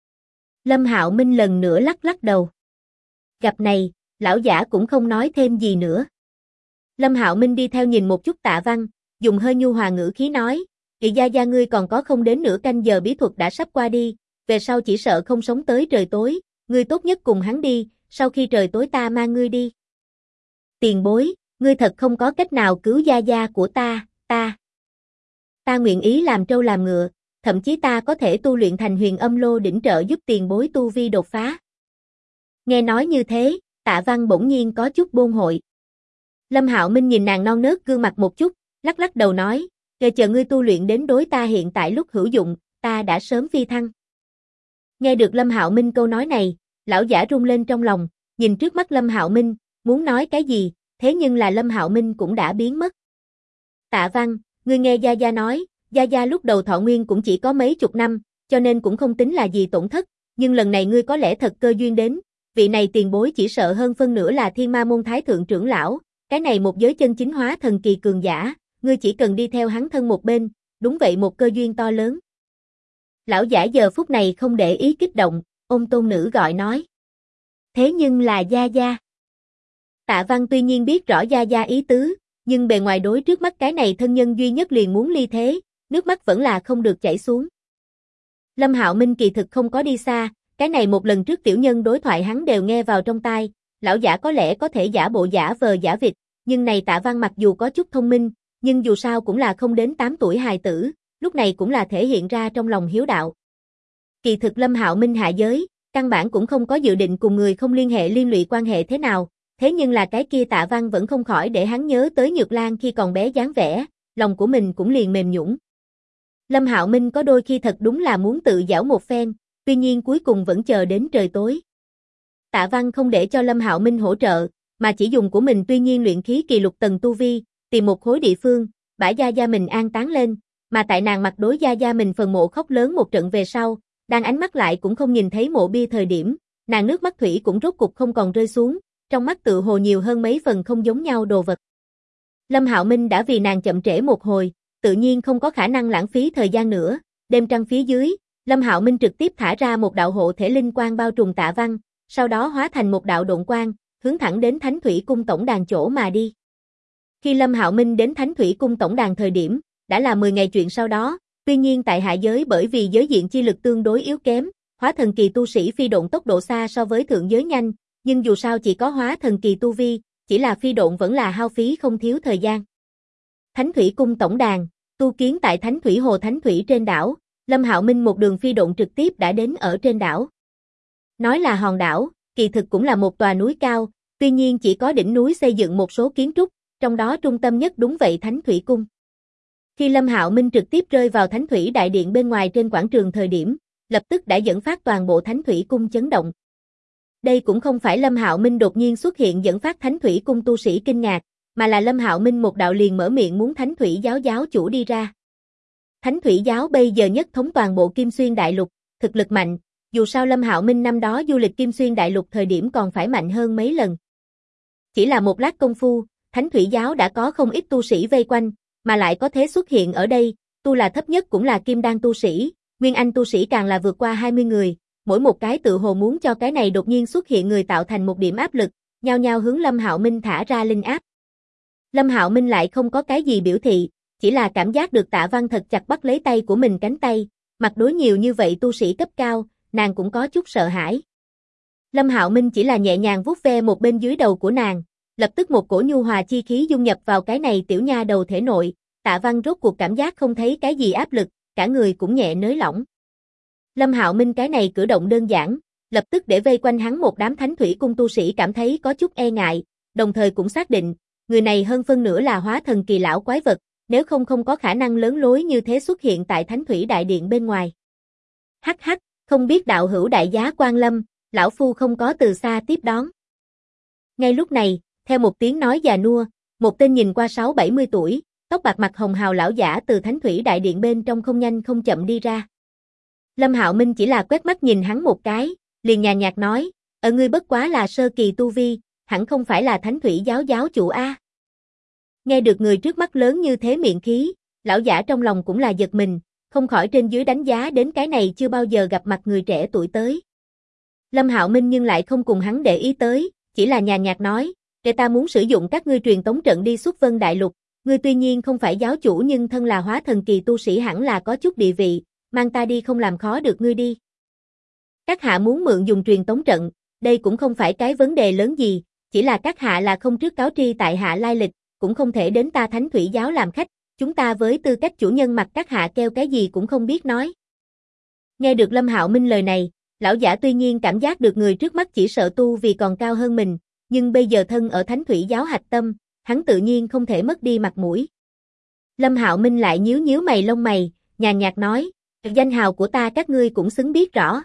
Lâm Hạo Minh lần nữa lắc lắc đầu. Gặp này, lão giả cũng không nói thêm gì nữa. Lâm Hạo Minh đi theo nhìn một chút Tạ Văn, dùng hơi nhu hòa ngữ khí nói, Kỳ Gia Gia ngươi còn có không đến nửa canh giờ bí thuật đã sắp qua đi, về sau chỉ sợ không sống tới trời tối, ngươi tốt nhất cùng hắn đi, sau khi trời tối ta mang ngươi đi. Tiền bối, ngươi thật không có cách nào cứu Gia Gia của ta. Ta nguyện ý làm trâu làm ngựa, thậm chí ta có thể tu luyện thành huyền âm lô đỉnh trợ giúp tiền bối tu vi đột phá. Nghe nói như thế, Tạ Văn bỗng nhiên có chút bôn hội. Lâm Hạo Minh nhìn nàng non nớt gương mặt một chút, lắc lắc đầu nói, chờ ngươi tu luyện đến đối ta hiện tại lúc hữu dụng, ta đã sớm phi thăng. Nghe được Lâm Hạo Minh câu nói này, lão giả rung lên trong lòng, nhìn trước mắt Lâm Hạo Minh, muốn nói cái gì, thế nhưng là Lâm Hạo Minh cũng đã biến mất. Tạ Văn, ngươi nghe Gia Gia nói, Gia Gia lúc đầu thọ nguyên cũng chỉ có mấy chục năm, cho nên cũng không tính là gì tổn thất, nhưng lần này ngươi có lẽ thật cơ duyên đến, vị này tiền bối chỉ sợ hơn phân nửa là Thiên Ma môn thái thượng trưởng lão, cái này một giới chân chính hóa thần kỳ cường giả, ngươi chỉ cần đi theo hắn thân một bên, đúng vậy một cơ duyên to lớn. Lão giả giờ phút này không để ý kích động, ôm tôn nữ gọi nói. Thế nhưng là Gia Gia. Tạ Văn tuy nhiên biết rõ Gia Gia ý tứ, nhưng bề ngoài đối trước mắt cái này thân nhân duy nhất liền muốn ly thế, nước mắt vẫn là không được chảy xuống. Lâm Hạo Minh kỳ thực không có đi xa, cái này một lần trước tiểu nhân đối thoại hắn đều nghe vào trong tai, lão giả có lẽ có thể giả bộ giả vờ giả vịt, nhưng này Tạ Văn mặc dù có chút thông minh, nhưng dù sao cũng là không đến 8 tuổi hài tử, lúc này cũng là thể hiện ra trong lòng hiếu đạo. Kỳ thực Lâm Hạo Minh hạ giới, căn bản cũng không có dự định cùng người không liên hệ liên lụy quan hệ thế nào, thế nhưng là cái kia Tạ Văn vẫn không khỏi để hắn nhớ tới Nhược Lan khi còn bé dáng vẻ, lòng của mình cũng liền mềm nhũn. Lâm Hạo Minh có đôi khi thật đúng là muốn tự giảo một phen, tuy nhiên cuối cùng vẫn chờ đến trời tối. Tạ Văn không để cho Lâm Hạo Minh hỗ trợ, mà chỉ dùng của mình tuy nhiên luyện khí kỳ lục tầng tu vi, tìm một khối địa phương, bả Gia Gia mình an táng lên, mà tại nàng mặt đối Gia Gia mình phần mộ khóc lớn một trận về sau, đang ánh mắt lại cũng không nhìn thấy mộ bia thời điểm, nàng nước mắt thủy cũng rốt cục không còn rơi xuống, trong mắt tự hồ nhiều hơn mấy phần không giống nhau đồ vật. Lâm Hạo Minh đã vì nàng chậm trễ một hồi, tự nhiên không có khả năng lãng phí thời gian nữa, đêm trăng phía dưới, Lâm Hạo Minh trực tiếp thả ra một đạo hộ thể linh quang bao trùm Tạ Văn, sau đó hóa thành một đạo độn quang, hướng thẳng đến Thánh Thủy Cung tổng đàn chỗ mà đi. Khi Lâm Hạo Minh đến Thánh Thủy Cung tổng đàn thời điểm, đã là 10 ngày chuyện sau đó, tuy nhiên tại hạ giới bởi vì giới diện chi lực tương đối yếu kém, hóa thần kỳ tu sĩ phi độn tốc độ xa so với thượng giới nhanh, nhưng dù sao chỉ có hóa thần kỳ tu vi, chỉ là phi độn vẫn là hao phí không thiếu thời gian. Thánh Thủy Cung tổng đàn, tu kiến tại Thánh Thủy Hồ Thánh Thủy trên đảo, Lâm Hạo Minh một đường phi độn trực tiếp đã đến ở trên đảo. Nói là hòn đảo, kỳ thực cũng là một tòa núi cao, tuy nhiên chỉ có đỉnh núi xây dựng một số kiến trúc, trong đó trung tâm nhất đúng vậy Thánh Thủy Cung. Khi Lâm Hạo Minh trực tiếp rơi vào Thánh Thủy Đại Điện bên ngoài trên quảng trường thời điểm, lập tức đã dẫn phát toàn bộ Thánh Thủy Cung chấn động. Đây cũng không phải Lâm Hạo Minh đột nhiên xuất hiện dẫn phát Thánh Thủy Cung tu sĩ kinh ngạc, mà là Lâm Hạo Minh một đạo liền mở miệng muốn Thánh Thủy giáo giáo chủ đi ra. Thánh Thủy giáo bây giờ nhất thống toàn bộ Kim Xuyên Đại Lục, thực lực mạnh, dù sao Lâm Hạo Minh năm đó du lịch Kim Xuyên Đại Lục thời điểm còn phải mạnh hơn mấy lần. Chỉ là một lát công phu, Thánh Thủy giáo đã có không ít tu sĩ vây quanh, mà lại có thế xuất hiện ở đây, tu là thấp nhất cũng là kim đan tu sĩ, nguyên anh tu sĩ càng là vượt qua 20 người, mỗi một cái tự hồ muốn cho cái này đột nhiên xuất hiện người tạo thành một điểm áp lực, nhao nhao hướng Lâm Hạo Minh thả ra linh áp. Lâm Hạo Minh lại không có cái gì biểu thị, chỉ là cảm giác được Tạ Văn thật chặt bắt lấy tay của mình cánh tay, mặt đối nhiều như vậy tu sĩ cấp cao, nàng cũng có chút sợ hãi. Lâm Hạo Minh chỉ là nhẹ nhàng vuốt ve một bên dưới đầu của nàng, lập tức một cổ nhu hòa chi khí dung nhập vào cái này tiểu nha đầu thể nội, Tạ Văn rốt cuộc cảm giác không thấy cái gì áp lực, cả người cũng nhẹ nới lỏng. Lâm Hạo Minh cái này cử động đơn giản, lập tức để vây quanh hắn một đám Thánh Thủy Cung tu sĩ cảm thấy có chút e ngại, đồng thời cũng xác định, người này hơn phân nửa là hóa thần kỳ lão quái vật, nếu không không có khả năng lớn lối như thế xuất hiện tại Thánh Thủy Đại Điện bên ngoài. Hắc hắc, không biết đạo hữu đại giá quan lâm, lão phu không có từ xa tiếp đón. Ngay lúc này, theo một tiếng nói già nua, một tên nhìn qua 6-70 tuổi, tóc bạc mặt hồng hào lão giả từ Thánh Thủy Đại Điện bên trong không nhanh không chậm đi ra. Lâm Hạo Minh chỉ là quét mắt nhìn hắn một cái, liền nhàn nhạt nói, ở ngươi bất quá là sơ kỳ tu vi, hẳn không phải là Thánh Thủy giáo giáo chủ a. Nghe được người trước mắt lớn như thế miệng khí, lão giả trong lòng cũng là giật mình, không khỏi trên dưới đánh giá đến cái này chưa bao giờ gặp mặt người trẻ tuổi tới. Lâm Hạo Minh nhưng lại không cùng hắn để ý tới, chỉ là nhàn nhạt nói, để ta muốn sử dụng các ngươi truyền tống trận đi xuất Vân Đại Lục, ngươi tuy nhiên không phải giáo chủ nhưng thân là hóa thần kỳ tu sĩ hẳn là có chút địa vị, mang ta đi không làm khó được ngươi đi. Các hạ muốn mượn dùng truyền tống trận, đây cũng không phải cái vấn đề lớn gì, chỉ là các hạ là không trước cáo tri tại hạ lai lịch, cũng không thể đến ta Thánh Thủy giáo làm khách, chúng ta với tư cách chủ nhân mặt các hạ kêu cái gì cũng không biết nói. Nghe được Lâm Hạo Minh lời này, lão giả tuy nhiên cảm giác được người trước mắt chỉ sợ tu vì còn cao hơn mình, nhưng bây giờ thân ở Thánh Thủy giáo hạch tâm, hắn tự nhiên không thể mất đi mặt mũi. Lâm Hạo Minh lại nhíu nhíu mày lông mày, nhàn nhạt nói, danh hào của ta các ngươi cũng xứng biết rõ.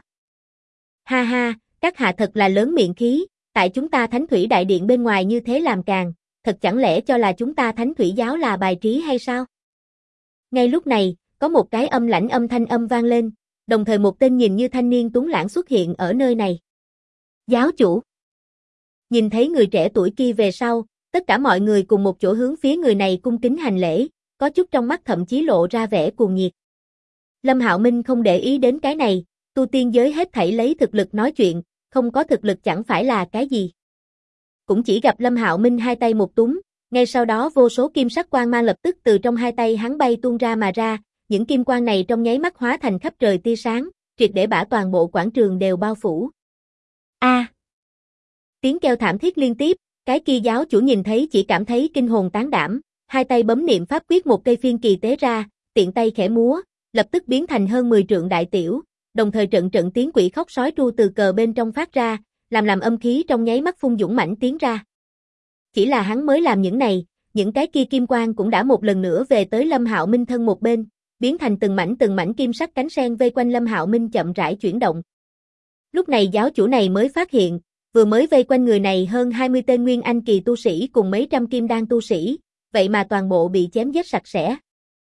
Ha ha, các hạ thật là lớn miệng khí, tại chúng ta Thánh Thủy Đại Điện bên ngoài như thế làm càng, thật chẳng lẽ cho là chúng ta Thánh Thủy giáo là bài trí hay sao? Ngay lúc này, có một cái âm lãnh âm thanh âm vang lên, đồng thời một tên nhìn như thanh niên tuấn lãng xuất hiện ở nơi này. Giáo chủ. Nhìn thấy người trẻ tuổi kia về sau, tất cả mọi người cùng một chỗ hướng phía người này cung kính hành lễ, có chút trong mắt thậm chí lộ ra vẻ cuồng nhiệt. Lâm Hạo Minh không để ý đến cái này, tu tiên giới hết thảy lấy thực lực nói chuyện, không có thực lực chẳng phải là cái gì. Cũng chỉ gặp Lâm Hạo Minh hai tay một túm, ngay sau đó vô số kim sắc quang mang lập tức từ trong hai tay hắn bay tuôn ra mà ra, những kim quang này trong nháy mắt hóa thành khắp trời tia sáng, triệt để bả toàn bộ quảng trường đều bao phủ. A! Tiếng kêu thảm thiết liên tiếp, cái kia giáo chủ nhìn thấy chỉ cảm thấy kinh hồn tán đảm, hai tay bấm niệm pháp quyết một cây phiên kỳ tế ra, tiện tay khẽ múa, lập tức biến thành hơn 10 trượng đại tiểu, đồng thời trận trận tiếng quỷ khóc sói tru từ cờ bên trong phát ra, làm âm khí trong nháy mắt phun dũng mãnh tiến ra. Chỉ là hắn mới làm những này, những cái kia kim quang cũng đã một lần nữa về tới Lâm Hạo Minh thân một bên, biến thành từng mảnh kim sắc cánh sen vây quanh Lâm Hạo Minh chậm rãi chuyển động. Lúc này giáo chủ này mới phát hiện, vừa mới vây quanh người này hơn 20 tên nguyên anh kỳ tu sĩ cùng mấy trăm kim đan tu sĩ, vậy mà toàn bộ bị chém giết sạch sẽ.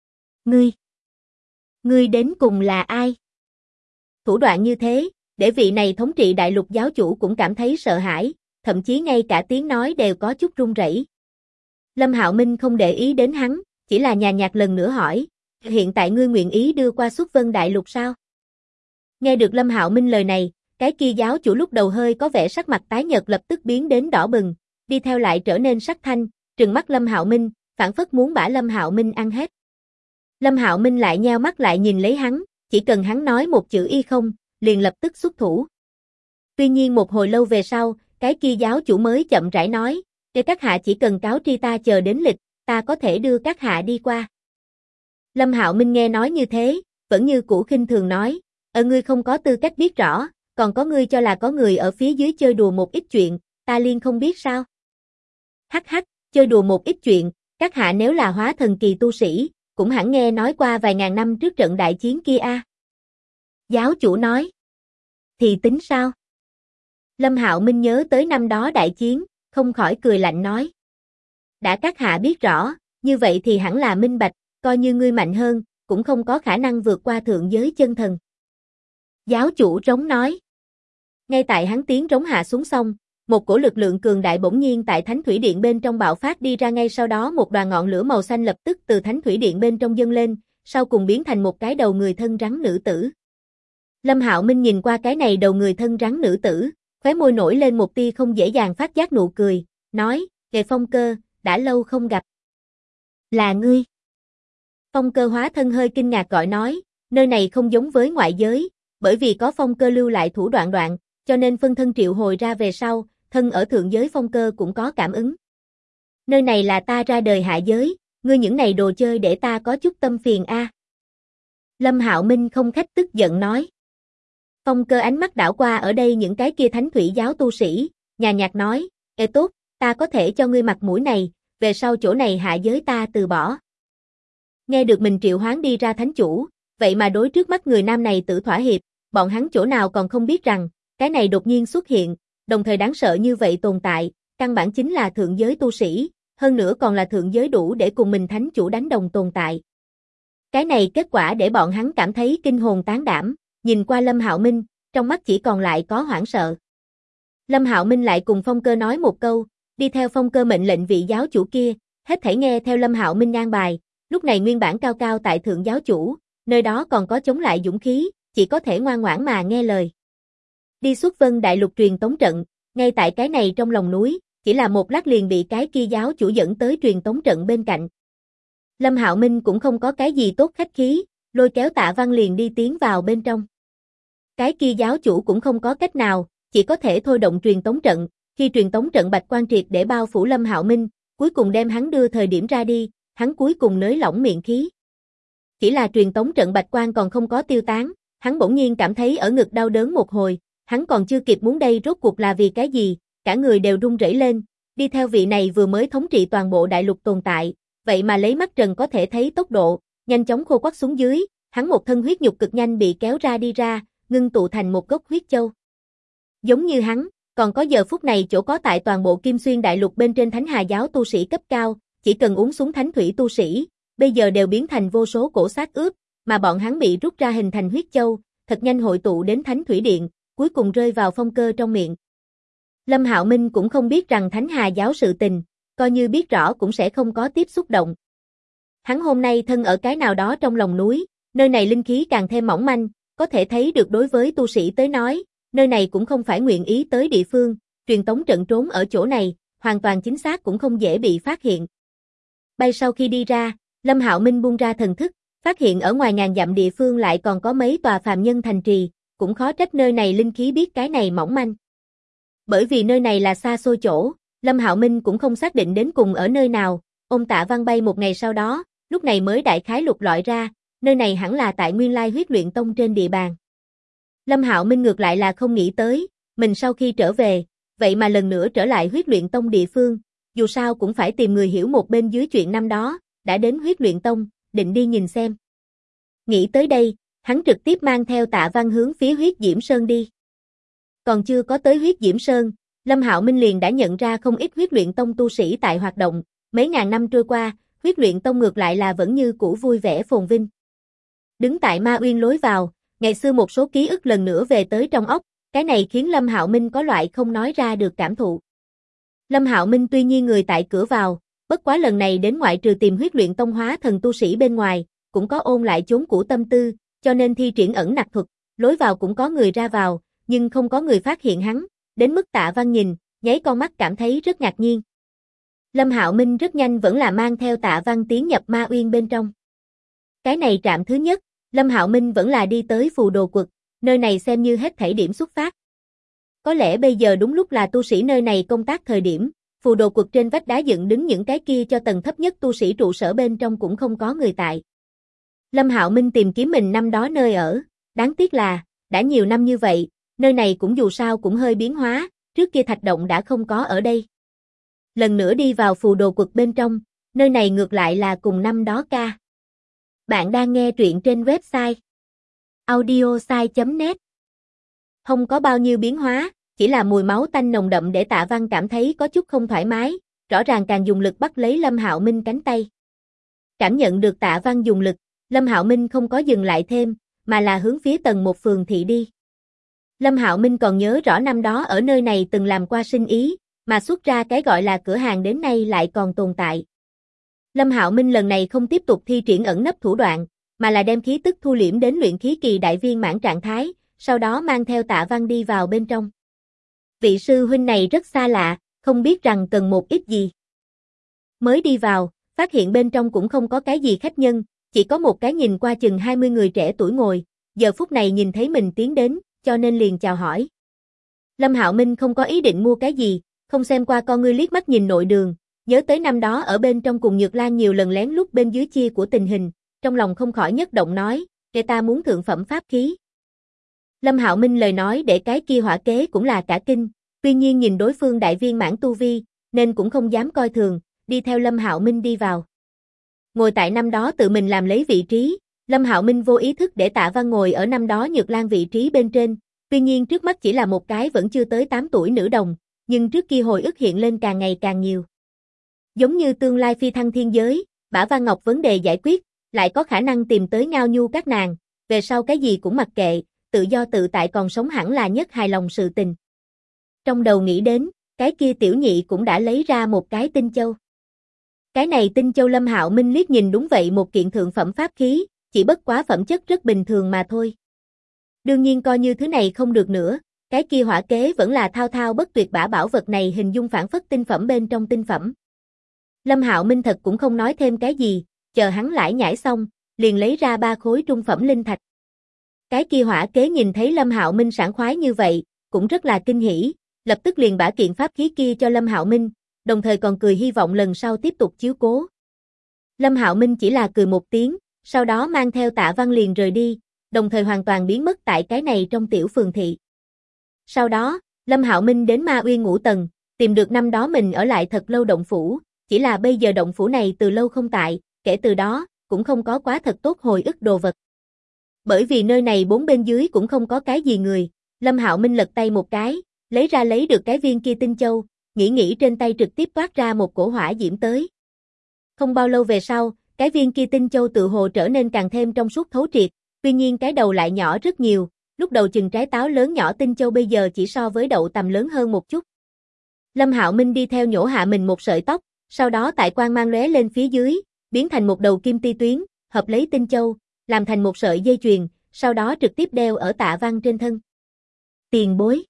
Ngươi đến cùng là ai? Thủ đoạn như thế, để vị này thống trị đại lục giáo chủ cũng cảm thấy sợ hãi, thậm chí ngay cả tiếng nói đều có chút run rẩy. Lâm Hạo Minh không để ý đến hắn, chỉ là nhàn nhạt lần nữa hỏi, hiện tại ngươi nguyện ý đưa qua Xuất Vân đại lục sao? Nghe được Lâm Hạo Minh lời này, cái kia giáo chủ lúc đầu hơi có vẻ sắc mặt tái nhợt lập tức biến đến đỏ bừng, đi theo lại trở nên sắc thanh, trừng mắt Lâm Hạo Minh, phảng phất muốn bả Lâm Hạo Minh ăn hết. Lâm Hạo Minh lại nheo mắt lại nhìn lấy hắn, chỉ cần hắn nói một chữ y không, liền lập tức xuất thủ. Tuy nhiên một hồi lâu về sau, cái kia giáo chủ mới chậm rãi nói, để các hạ chỉ cần cáo tri ta chờ đến lịch, ta có thể đưa các hạ đi qua. Lâm Hạo Minh nghe nói như thế, vẫn như cũ khinh thường nói, ngươi không có tư cách biết rõ, còn có ngươi cho là có người ở phía dưới chơi đùa một ít chuyện, ta liên không biết sao? Hắc hắc, chơi đùa một ít chuyện, các hạ nếu là hóa thần kỳ tu sĩ, cũng hẳn nghe nói qua vài ngàn năm trước trận đại chiến kia a. Giáo chủ nói. Thì tính sao? Lâm Hạo Minh nhớ tới năm đó đại chiến, không khỏi cười lạnh nói. Đã các hạ biết rõ, như vậy thì hẳn là minh bạch, coi như ngươi mạnh hơn, cũng không có khả năng vượt qua thượng giới chân thần. Giáo chủ rống nói. Ngay tại hắn tiếng rống hạ xuống xong, một cổ lực lượng cường đại bỗng nhiên tại Thánh Thủy Điện bên trong bạo phát đi ra, ngay sau đó một đoàn ngọn lửa màu xanh lập tức từ Thánh Thủy Điện bên trong dâng lên, sau cùng biến thành một cái đầu người thân rắn nữ tử. Lâm Hạo Minh nhìn qua cái này đầu người thân rắn nữ tử, khóe môi nổi lên một tia không dễ dàng phát giác nụ cười, nói, Kề Phong Cơ, đã lâu không gặp. Là ngươi. Phong Cơ hóa thân hơi kinh ngạc gọi nói, nơi này không giống với ngoại giới, bởi vì có Phong Cơ lưu lại thủ đoạn đoạn, cho nên phân thân triệu hồi ra về sau, thân ở thượng giới Phong Cơ cũng có cảm ứng. Nơi này là ta ra đời hạ giới, ngươi những này đồ chơi để ta có chút tâm phiền a. Lâm Hạo Minh không khách tức giận nói. Phong Cơ ánh mắt đảo qua ở đây những cái kia thánh thủy giáo tu sĩ, nhàn nhạt nói, ê tốt, ta có thể cho ngươi mặt mũi này, về sau chỗ này hạ giới ta từ bỏ. Nghe được mình triệu hoán đi ra thánh chủ, vậy mà đối trước mắt người nam này tự thỏa hiệp, bọn hắn chỗ nào còn không biết rằng, cái này đột nhiên xuất hiện, đồng thời đáng sợ như vậy tồn tại, căn bản chính là thượng giới tu sĩ, hơn nữa còn là thượng giới đủ để cùng mình thánh chủ đánh đồng tồn tại. Cái này kết quả để bọn hắn cảm thấy kinh hồn tán đảm, nhìn qua Lâm Hạo Minh, trong mắt chỉ còn lại có hoảng sợ. Lâm Hạo Minh lại cùng Phong Cơ nói một câu, đi theo Phong Cơ mệnh lệnh vị giáo chủ kia, hết thảy nghe theo Lâm Hạo Minh an bài, lúc này nguyên bản cao cao tại thượng giáo chủ, nơi đó còn có chống lại dũng khí, chỉ có thể ngoan ngoãn mà nghe lời. Đi Xuất Vân đại lục truyền tống trận, ngay tại cái này trong lòng núi, chỉ là một lát liền bị cái kia giáo chủ dẫn tới truyền tống trận bên cạnh. Lâm Hạo Minh cũng không có cái gì tốt khách khí, lôi kéo Tạ Văn liền đi tiến vào bên trong. Cái kia giáo chủ cũng không có cách nào, chỉ có thể thôi động truyền tống trận, khi truyền tống trận bạch quang triệt để bao phủ Lâm Hạo Minh, cuối cùng đem hắn đưa thời điểm ra đi, hắn cuối cùng nới lỏng miệng khí. Chỉ là truyền tống trận bạch quang còn không có tiêu tán, hắn bỗng nhiên cảm thấy ở ngực đau đớn một hồi, hắn còn chưa kịp muốn đây rốt cuộc là vì cái gì, cả người đều run rẩy lên, đi theo vị này vừa mới thống trị toàn bộ đại lục tồn tại, vậy mà lấy mắt trần có thể thấy tốc độ, nhanh chóng khô quắt xuống dưới, hắn một thân huyết nhục cực nhanh bị kéo ra đi ra, ngưng tụ thành một gốc huyết châu. Giống như hắn, còn có giờ phút này chỗ có tại toàn bộ Kim Xuyên đại lục bên trên Thánh Hà giáo tu sĩ cấp cao, chỉ cần uống xuống thánh thủy tu sĩ, bây giờ đều biến thành vô số cổ xác ướp, mà bọn hắn bị rút ra hình thành huyết châu, thật nhanh hội tụ đến Thánh Thủy Điện, cuối cùng rơi vào Phong Cơ trong miệng. Lâm Hạo Minh cũng không biết rằng Thánh Hà giáo sự tình, coi như biết rõ cũng sẽ không có tiếp xúc động. Hắn hôm nay thân ở cái nào đó trong lòng núi, nơi này linh khí càng thêm mỏng manh, có thể thấy được đối với tu sĩ tới nói, nơi này cũng không phải nguyện ý tới địa phương, truyền tống trận trốn ở chỗ này, hoàn toàn chính xác cũng không dễ bị phát hiện. Bay sau khi đi ra, Lâm Hạo Minh buông ra thần thức, phát hiện ở ngoài ngàn dặm địa phương lại còn có mấy tòa phàm nhân thành trì, cũng khó trách nơi này linh khí biết cái này mỏng manh. Bởi vì nơi này là xa xôi chỗ, Lâm Hạo Minh cũng không xác định đến cùng ở nơi nào, ông Tạ Văn bay một ngày sau đó, lúc này mới đại khái lục lọi ra, nơi này hẳn là tại nguyên lai Huyết Luyện Tông trên địa bàn. Lâm Hạo Minh ngược lại là không nghĩ tới, mình sau khi trở về, vậy mà lần nữa trở lại Huyết Luyện Tông địa phương, dù sao cũng phải tìm người hiểu một bên dưới chuyện năm đó, đã đến Huyết Luyện Tông, định đi nhìn xem. Nghĩ tới đây, hắn trực tiếp mang theo Tạ Văn hướng phía Huyết Diễm Sơn đi. Còn chưa có tới Huyết Diễm Sơn, Lâm Hạo Minh liền đã nhận ra không ít Huyết Luyện Tông tu sĩ tại hoạt động, mấy ngàn năm trôi qua, Huyết Luyện Tông ngược lại là vẫn như cũ vui vẻ phồn vinh. Đứng tại Ma Uyên lối vào, ngày xưa một số ký ức lần nữa về tới trong óc, cái này khiến Lâm Hạo Minh có loại không nói ra được cảm thụ. Lâm Hạo Minh tuy nhiên người tại cửa vào, bất quá lần này đến ngoại trừ tìm Huyết Luyện Tông hóa thần tu sĩ bên ngoài, cũng có ôn lại chốn cũ tâm tư, cho nên thi triển ẩn nặc thuật, lối vào cũng có người ra vào, nhưng không có người phát hiện hắn, đến mức Tạ Văn nhìn, nháy con mắt cảm thấy rất ngạc nhiên. Lâm Hạo Minh rất nhanh vẫn là mang theo Tạ Văn tiến nhập Ma Uyên bên trong. Cái này trạm thứ nhất, Lâm Hạo Minh vẫn là đi tới Phù Đồ Quật, nơi này xem như hết thảy điểm xuất phát. Có lẽ bây giờ đúng lúc là tu sĩ nơi này công tác thời điểm, Phù Đồ Quật trên vách đá dựng đứng những cái kia cho tầng thấp nhất tu sĩ trụ sở bên trong cũng không có người tại. Lâm Hạo Minh tìm kiếm mình năm đó nơi ở, đáng tiếc là, đã nhiều năm như vậy, nơi này cũng dù sao cũng hơi biến hóa, trước kia thạch động đã không có ở đây. Lần nữa đi vào Phù Đồ Quật bên trong, nơi này ngược lại là cùng năm đó ca. Bạn đang nghe truyện trên website audiosai.net. Không có bao nhiêu biến hóa, chỉ là mùi máu tanh nồng đậm để Tạ Văn cảm thấy có chút không thoải mái, rõ ràng càng dùng lực bắt lấy Lâm Hạo Minh cánh tay. Cảm nhận được Tạ Văn dùng lực, Lâm Hạo Minh không có dừng lại thêm, mà là hướng phía tầng 1 phường thị đi. Lâm Hạo Minh còn nhớ rõ năm đó ở nơi này từng làm qua sinh ý, mà xuất ra cái gọi là cửa hàng đến nay lại còn tồn tại. Lâm Hạo Minh lần này không tiếp tục thi triển ẩn nấp thủ đoạn, mà là đem khí tức thu liễm đến luyện khí kỳ đại viên mãn trạng thái, sau đó mang theo Tạ Văn đi vào bên trong. Vị sư huynh này rất xa lạ, không biết rằng cần một ít gì. Mới đi vào, phát hiện bên trong cũng không có cái gì khách nhân, chỉ có một cái nhìn qua chừng 20 người trẻ tuổi ngồi, giờ phút này nhìn thấy mình tiến đến, cho nên liền chào hỏi. Lâm Hạo Minh không có ý định mua cái gì, không xem qua con ngươi liếc mắt nhìn nội đường, nhớ tới năm đó ở bên trong cùng Nhược Lan nhiều lần lén lút bên dưới chia của tình hình, trong lòng không khỏi nhất động nói, "Kẻ ta muốn thượng phẩm pháp khí." Lâm Hạo Minh lời nói để cái kia hỏa kế cũng là cả kinh, tuy nhiên nhìn đối phương đại viên mãn tu vi, nên cũng không dám coi thường, đi theo Lâm Hạo Minh đi vào. Ngồi tại năm đó tự mình làm lấy vị trí, Lâm Hạo Minh vô ý thức để Tạ Văn ngồi ở năm đó Nhược Lan vị trí bên trên, tuy nhiên trước mắt chỉ là một cái vẫn chưa tới 8 tuổi nữ đồng, nhưng trước kia hồi ức hiện lên càng ngày càng nhiều. Giống như tương lai phi thăng thiên giới, bả Văn Ngọc vấn đề giải quyết, lại có khả năng tìm tới ngao nhu các nàng, về sau cái gì cũng mặc kệ, tự do tự tại còn sống hẳn là nhất hài lòng sự tình. Trong đầu nghĩ đến, cái kia tiểu nhị cũng đã lấy ra một cái tinh châu. Cái này tinh châu Lâm Hạo Minh liếc nhìn đúng vậy một kiện thượng phẩm pháp khí, chỉ bất quá phẩm chất rất bình thường mà thôi. Đương nhiên coi như thứ này không được nữa, cái kia hỏa kế vẫn là thao thao bất tuyệt bả bảo vật này hình dung phản phất tinh phẩm bên trong tinh phẩm. Lâm Hạo Minh thật cũng không nói thêm cái gì, chờ hắn lải nhải xong, liền lấy ra 3 khối trung phẩm linh thạch. Cái kia hỏa kế nhìn thấy Lâm Hạo Minh sảng khoái như vậy, cũng rất là kinh hỉ, lập tức liền bả kiện pháp khí kia cho Lâm Hạo Minh, đồng thời còn cười hy vọng lần sau tiếp tục chiếu cố. Lâm Hạo Minh chỉ là cười một tiếng, sau đó mang theo Tạ Văn liền rời đi, đồng thời hoàn toàn biến mất tại cái này trong tiểu phường thị. Sau đó, Lâm Hạo Minh đến Ma Uyên ngũ tầng, tìm được năm đó mình ở lại thật lâu động phủ, chỉ là bây giờ động phủ này từ lâu không tại, kể từ đó, cũng không có quá thật tốt hồi ức đồ vật. Bởi vì nơi này bốn bên dưới cũng không có cái gì người, Lâm Hạo Minh lật tay một cái, lấy được cái viên kia tinh châu, nghĩ trên tay trực tiếp toát ra một cổ hỏa diễm tới. Không bao lâu về sau, cái viên kia tinh châu tự hồ trở nên càng thêm trong suốt thấu triệt, tuy nhiên cái đầu lại nhỏ rất nhiều, lúc đầu chừng trái táo lớn nhỏ tinh châu bây giờ chỉ so với đậu tầm lớn hơn một chút. Lâm Hạo Minh đi theo nhổ hạ mình một sợi tóc, sau đó tại quang mang lóe lên phía dưới, biến thành một đầu kim ti tuyến, hợp lấy tinh châu, làm thành một sợi dây chuyền, sau đó trực tiếp đeo ở Tạ Văn trên thân. Tiền bối.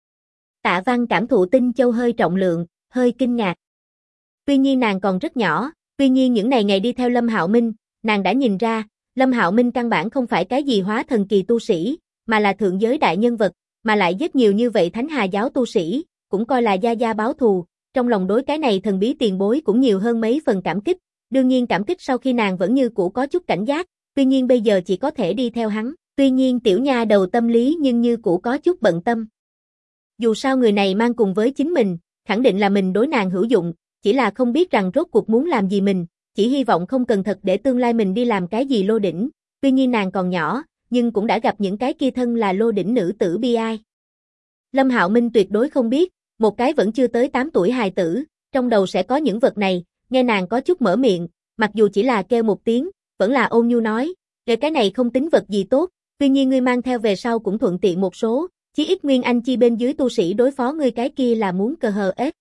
Tạ Văn cảm thụ tinh châu hơi trọng lượng, hơi kinh ngạc. Tuy nhiên nàng còn rất nhỏ, tuy nhiên những ngày đi theo Lâm Hạo Minh, nàng đã nhìn ra, Lâm Hạo Minh căn bản không phải cái gì hóa thần kỳ tu sĩ, mà là thượng giới đại nhân vật, mà lại giết nhiều như vậy Thánh Hà giáo tu sĩ, cũng coi là gia gia báo thù, trong lòng đối cái này thần bí tiền bối cũng nhiều hơn mấy phần cảm kích, đương nhiên cảm kích sau khi nàng vẫn như cũ có chút cảnh giác, tuy nhiên bây giờ chỉ có thể đi theo hắn, tuy nhiên tiểu nha đầu tâm lý nhưng như cũ có chút bận tâm. Dù sao người này mang cùng với chính mình, khẳng định là mình đối nàng hữu dụng, chỉ là không biết rằng rốt cuộc muốn làm gì mình, chỉ hy vọng không cần thật để tương lai mình đi làm cái gì lô đỉnh, tuy nhiên nàng còn nhỏ, nhưng cũng đã gặp những cái kia thân là lô đỉnh nữ tử bi ai. Lâm Hạo Minh tuyệt đối không biết, một cái vẫn chưa tới 8 tuổi hài tử, trong đầu sẽ có những vật này, nghe nàng có chút mở miệng, mặc dù chỉ là kêu một tiếng, vẫn là ôn nhu nói, cái này không tính vật gì tốt, tuy nhiên ngươi mang theo về sau cũng thuận tiện một số, chí ít Nguyên Anh chi bên dưới tu sĩ đối phó ngươi cái kia là muốn cờ hờ ết.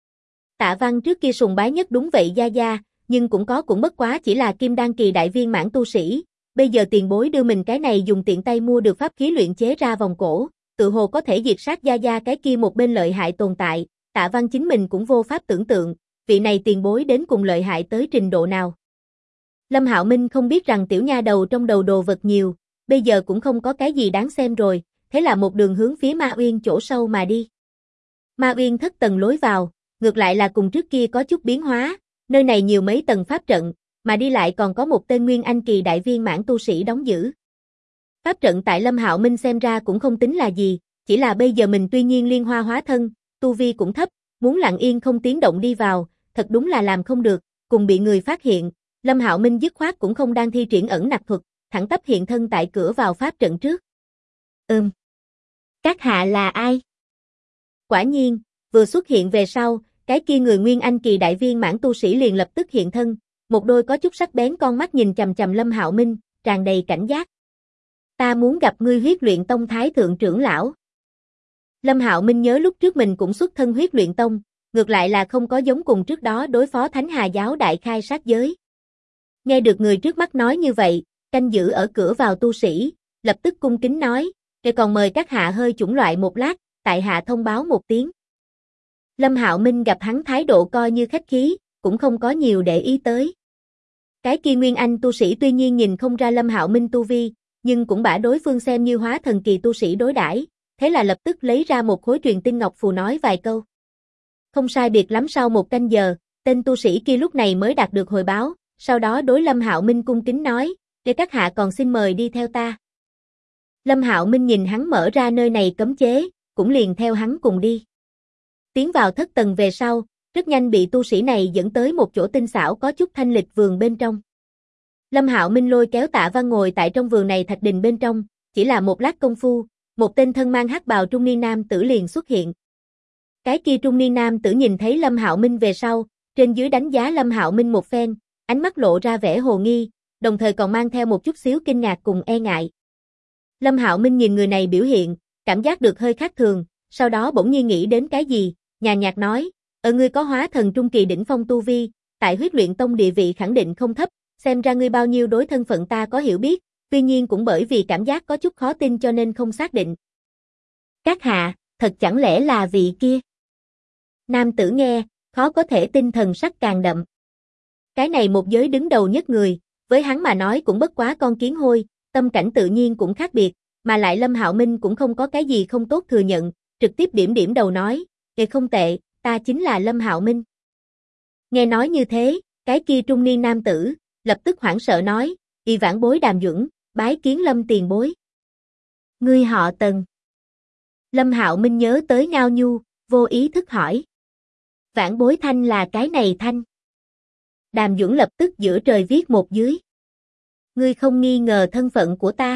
Tạ Văn trước kia sùng bái nhất đúng vậy gia gia, nhưng cũng bất quá chỉ là kim đan kỳ đại viên mãn tu sĩ, bây giờ tiền bối đưa mình cái này dùng tiện tay mua được pháp khí luyện chế ra vòng cổ, tự hồ có thể diệt sát gia gia cái kia một bên lợi hại tồn tại, Tạ Văn chính mình cũng vô pháp tưởng tượng, vị này tiền bối đến cùng lợi hại tới trình độ nào. Lâm Hạo Minh không biết rằng tiểu nha đầu trong đầu đồ vật nhiều, bây giờ cũng không có cái gì đáng xem rồi, thế là một đường hướng phía Ma Uyên chỗ sâu mà đi. Ma Uyên thất tầng lối vào, ngược lại là cùng trước kia có chút biến hóa, nơi này nhiều mấy tầng pháp trận, mà đi lại còn có một tên Nguyên Anh kỳ đại viên mãn tu sĩ đóng giữ. Pháp trận tại Lâm Hạo Minh xem ra cũng không tính là gì, chỉ là bây giờ mình tuy nhiên liên hoa hóa thân, tu vi cũng thấp, muốn lặng yên không tiếng động đi vào, thật đúng là làm không được, cùng bị người phát hiện, Lâm Hạo Minh dứt khoát cũng không đang thi triển ẩn nặc thuật, thẳng tắp hiện thân tại cửa vào pháp trận trước. Các hạ là ai? Quả nhiên, vừa xuất hiện về sau, cái kia người Nguyên Anh kỳ đại viên mãn tu sĩ liền lập tức hiện thân, một đôi có chút sắc bén con mắt nhìn chằm chằm Lâm Hạo Minh, tràn đầy cảnh giác. Ta muốn gặp ngươi Huyết Luyện Tông thái thượng trưởng lão. Lâm Hạo Minh nhớ lúc trước mình cũng xuất thân Huyết Luyện Tông, ngược lại là không có giống cùng trước đó đối phó Thánh Hà giáo đại khai sát giới. Nghe được người trước mắt nói như vậy, canh giữ ở cửa vào tu sĩ, lập tức cung kính nói, còn mời các hạ hơi chủng loại một lát, tại hạ thông báo một tiếng. Lâm Hạo Minh gặp hắn thái độ coi như khách khí, cũng không có nhiều để ý tới. Cái kia Nguyên Anh tu sĩ tuy nhiên nhìn không ra Lâm Hạo Minh tu vi, nhưng cũng bả đối phương xem như hóa thần kỳ tu sĩ đối đãi, thế là lập tức lấy ra một khối truyền tinh ngọc phù nói vài câu. Không sai biệt lắm sau một canh giờ, tên tu sĩ kia lúc này mới đạt được hồi báo, sau đó đối Lâm Hạo Minh cung kính nói, để các hạ còn xin mời đi theo ta. Lâm Hạo Minh nhìn hắn mở ra nơi này cấm chế, cũng liền theo hắn cùng đi. Tiến vào thất tầng về sau, rất nhanh bị tu sĩ này dẫn tới một chỗ tinh xảo có chút thanh lịch vườn bên trong. Lâm Hạo Minh lôi kéo Tạ Văn ngồi tại trong vườn này thạch đình bên trong, chỉ là một lát công phu, một tên thân mang hắc bào trung niên nam tử liền xuất hiện. Cái kia trung niên nam tử nhìn thấy Lâm Hạo Minh về sau, trên dưới đánh giá Lâm Hạo Minh một phen, ánh mắt lộ ra vẻ hồ nghi, đồng thời còn mang theo một chút xíu kinh ngạc cùng e ngại. Lâm Hạo Minh nhìn người này biểu hiện, cảm giác được hơi khác thường, sau đó bỗng nhiên nghĩ đến cái gì, nhàn nhạt nói, ngươi có hóa thần trung kỳ đỉnh phong tu vi, tại Huyết Luyện Tông địa vị khẳng định không thấp, xem ra ngươi bao nhiêu đối thân phận ta có hiểu biết, tuy nhiên cũng bởi vì cảm giác có chút khó tin cho nên không xác định. Các hạ, thật chẳng lẽ là vị kia? Nam tử nghe, khó có thể tin thần sắc càng đậm. Cái này một giới đứng đầu nhất người, với hắn mà nói cũng bất quá con kiến hôi, tâm cảnh tự nhiên cũng khác biệt, mà lại Lâm Hạo Minh cũng không có cái gì không tốt thừa nhận, trực tiếp điểm đầu nói, không tệ, ta chính là Lâm Hạo Minh. Nghe nói như thế, cái kia trung niên nam tử, lập tức hoảng sợ nói, vãn bối Đàm Duẩn, bái kiến Lâm tiền bối. Ngươi họ Tần. Lâm Hạo Minh nhớ tới Ngao Nhu, vô ý thức hỏi. Vãn bối Thanh là cái này Thanh. Đàm Duẩn lập tức giữa trời viết một dưới. Ngươi không nghi ngờ thân phận của ta?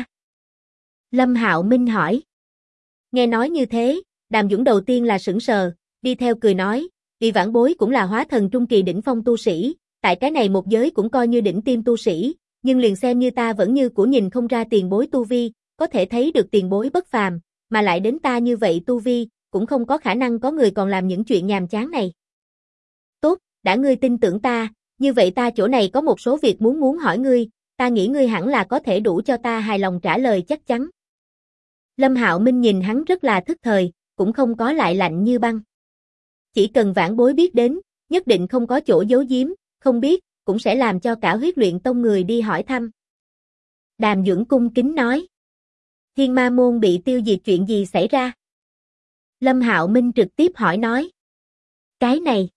Lâm Hạo Minh hỏi. Nghe nói như thế, Đàm Duẩn đầu tiên là sững sờ, đi theo cười nói, vãn bối cũng là hóa thần trung kỳ đỉnh phong tu sĩ, tại cái này một giới cũng coi như đỉnh tiêm tu sĩ, nhưng liền xem như ta vẫn như của nhìn không ra tiền bối tu vi, có thể thấy được tiền bối bất phàm, mà lại đến ta như vậy tu vi, cũng không có khả năng có người còn làm những chuyện nhàm chán này. Tốt, đã ngươi tin tưởng ta, như vậy ta chỗ này có một số việc muốn hỏi ngươi, ta nghĩ ngươi hẳn là có thể đủ cho ta hài lòng trả lời chắc chắn. Lâm Hạo Minh nhìn hắn rất là thức thời, cũng không có lại lạnh như băng. Chỉ cần vãn bối biết đến, nhất định không có chỗ giấu giếm, không biết, cũng sẽ làm cho cả huyết luyện tông người đi hỏi thăm. Đàm Duẩn cung kính nói. Thiên Ma môn bị tiêu diệt chuyện gì xảy ra? Lâm Hạo Minh trực tiếp hỏi nói. Cái này.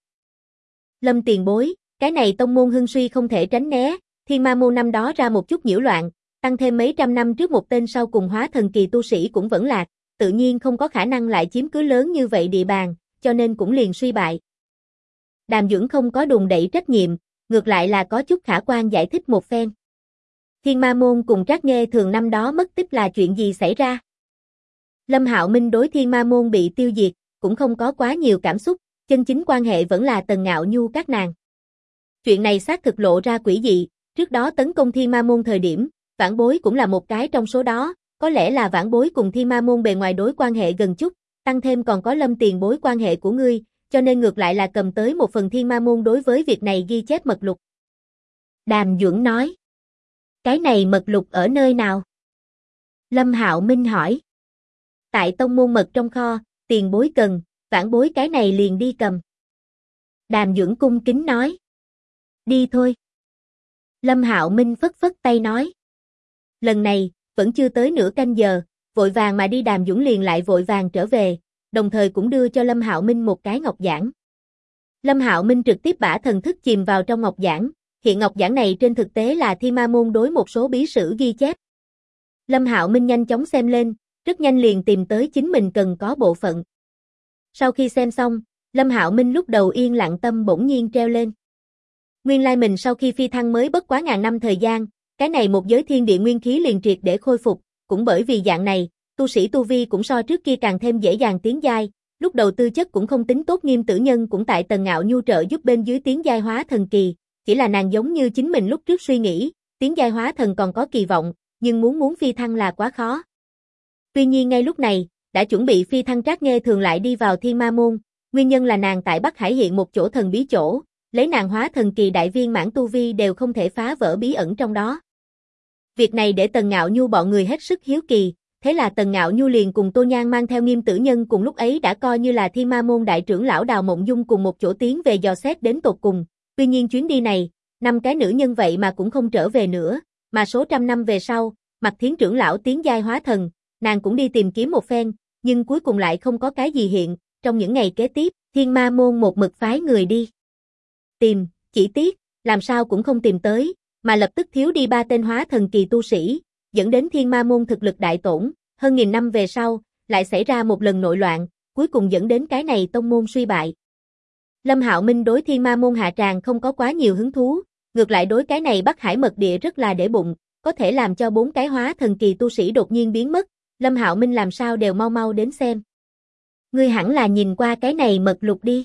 Lâm tiền bối, cái này tông môn hưng suy không thể tránh né, Thiên Ma môn năm đó ra một chút nhiễu loạn, tăng thêm mấy trăm năm trước một tên sau cùng hóa thần kỳ tu sĩ cũng vẫn lạc, tự nhiên không có khả năng lại chiếm cứ lớn như vậy địa bàn, cho nên cũng liền suy bại. Đàm Duẩn không có đùn đẩy trách nhiệm, ngược lại là có chút khả quan giải thích một phen. Thiên Ma môn cùng Trác Nghê Thường năm đó mất tích là chuyện gì xảy ra? Lâm Hạo Minh đối Thiên Ma môn bị tiêu diệt, cũng không có quá nhiều cảm xúc, chân chính quan hệ vẫn là Tần Ngạo Nhu các nàng. Chuyện này xác thực lộ ra quỷ dị, trước đó tấn công Thiên Ma môn thời điểm, vãn bối cũng là một cái trong số đó, có lẽ là vãn bối cùng Thiên Ma môn bề ngoài đối quan hệ gần chút, tăng thêm còn có Lâm tiền bối quan hệ của ngươi, cho nên ngược lại là cầm tới một phần Thiên Ma môn đối với việc này ghi chép mật lục. Đàm Duẩn nói. Cái này mật lục ở nơi nào? Lâm Hạo Minh hỏi. Tại tông môn mật trong kho, tiền bối cần, vãn bối cái này liền đi cầm. Đàm Duẩn cung kính nói. Đi thôi. Lâm Hạo Minh phất phất tay nói. Lần này, vẫn chưa tới nửa canh giờ, vội vàng mà đi Đàm Duẩn liền lại vội vàng trở về, đồng thời cũng đưa cho Lâm Hạo Minh một cái ngọc giản. Lâm Hạo Minh trực tiếp bả thần thức chìm vào trong ngọc giản, hiện ngọc giản này trên thực tế là Thiên Ma môn đối một số bí sử ghi chép. Lâm Hạo Minh nhanh chóng xem lên, rất nhanh liền tìm tới chính mình cần có bộ phận. Sau khi xem xong, Lâm Hạo Minh lúc đầu yên lặng tâm bỗng nhiên treo lên. Nguyên lai mình sau khi phi thăng mới bất quá ngàn năm thời gian, cái này một giới thiên địa nguyên khí liền triệt để khôi phục, cũng bởi vì dạng này, tu sĩ tu vi cũng so trước kia càng thêm dễ dàng tiến giai, lúc đầu tư chất cũng không tính tốt Nghiêm Tử Nhân cũng tại Tần Ngạo Nhu trợ giúp bên dưới tiến giai hóa thần kỳ, chỉ là nàng giống như chính mình lúc trước suy nghĩ, tiến giai hóa thần còn có kỳ vọng, nhưng muốn phi thăng là quá khó. Tuy nhiên ngay lúc này, đã chuẩn bị phi thăng Trác Nghê Thường lại đi vào Thiên Ma môn, nguyên nhân là nàng tại Bắc Hải hiện một chỗ thần bí chỗ, lấy nàng hóa thần kỳ đại viên mãn tu vi đều không thể phá vỡ bí ẩn trong đó. Việc này để Tần Ngạo Nhu bọn người hết sức hiếu kỳ, thế là Tần Ngạo Nhu liền cùng Tô Nhan mang theo Nghiêm Tử Nhân cùng lúc ấy đã coi như là Thiên Ma môn đại trưởng lão Đào Mộng Dung cùng một chỗ tiến về dò xét đến tột cùng. Tuy nhiên chuyến đi này, 5 cái nữ nhân vậy mà cũng không trở về nữa, mà số trăm năm về sau, Mạc Thiến trưởng lão tiến giai hóa thần, nàng cũng đi tìm kiếm một phen, nhưng cuối cùng lại không có cái gì hiện, trong những ngày kế tiếp, Thiên Ma môn một mực phái người đi tìm, chỉ tiếc, làm sao cũng không tìm tới, mà lập tức thiếu đi 3 tên hóa thần kỳ tu sĩ, dẫn đến Thiên Ma môn thực lực đại tổn, hơn nghìn năm về sau, lại xảy ra một lần nội loạn, cuối cùng dẫn đến cái này tông môn suy bại. Lâm Hạo Minh đối Thiên Ma môn hạ tràng không có quá nhiều hứng thú, ngược lại đối cái này Bắc Hải mật địa rất là để bụng, có thể làm cho 4 cái hóa thần kỳ tu sĩ đột nhiên biến mất, Lâm Hạo Minh làm sao đều mau mau đến xem. Ngươi hẳn là nhìn qua cái này mật lục đi.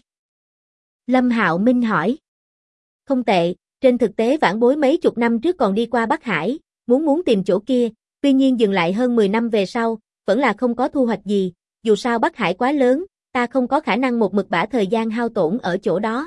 Lâm Hạo Minh hỏi. Không tệ, trên thực tế vãn bối mấy chục năm trước còn đi qua Bắc Hải, muốn tìm chỗ kia, tuy nhiên dừng lại hơn 10 năm về sau, vẫn là không có thu hoạch gì, dù sao Bắc Hải quá lớn, ta không có khả năng một mực bả thời gian hao tổn ở chỗ đó.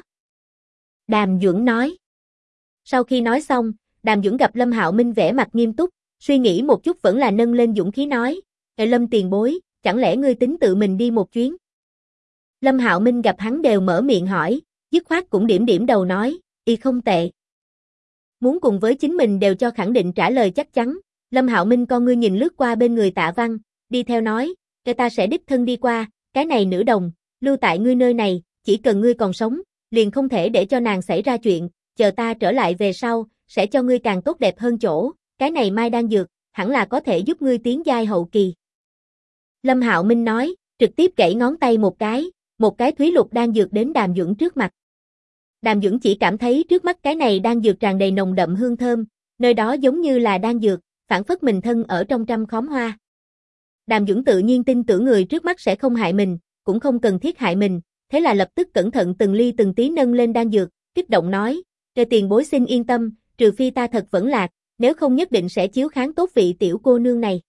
Đàm Duẩn nói. Sau khi nói xong, Đàm Duẩn gặp Lâm Hạo Minh vẻ mặt nghiêm túc, suy nghĩ một chút vẫn là nâng lên dũng khí nói, Lâm tiền bối, chẳng lẽ ngươi tính tự mình đi một chuyến? Lâm Hạo Minh gặp hắn đều mở miệng hỏi, dứt khoát cũng điểm đầu nói, y không tệ. Muốn cùng với chính mình đều cho khẳng định trả lời chắc chắn, Lâm Hạo Minh con ngươi nhìn lướt qua bên người Tạ Văn, đi theo nói, ta sẽ đích thân đi qua, cái này nữ đồng, lưu tại ngươi nơi này, chỉ cần ngươi còn sống, liền không thể để cho nàng xảy ra chuyện, chờ ta trở lại về sau, sẽ cho ngươi càng tốt đẹp hơn chỗ, cái này mai đan dược, hẳn là có thể giúp ngươi tiến giai hậu kỳ. Lâm Hạo Minh nói, trực tiếp gãy ngón tay một cái thúy lục đan dược đến Đàm Duẩn trước mặt. Đàm Duẩn chỉ cảm thấy trước mắt cái này đan dược tràn đầy nồng đậm hương thơm, nơi đó giống như là đan dược, phảng phất mình thân ở trong trăm khóm hoa. Đàm Duẩn tự nhiên tin tưởng người trước mắt sẽ không hại mình, cũng không cần thiết hại mình, thế là lập tức cẩn thận từng ly từng tí nâng lên đan dược, kích động nói, tiền bối xin yên tâm, trừ phi ta thật vẫn lạc, nếu không nhất định sẽ chiếu kháng tốt vị tiểu cô nương này.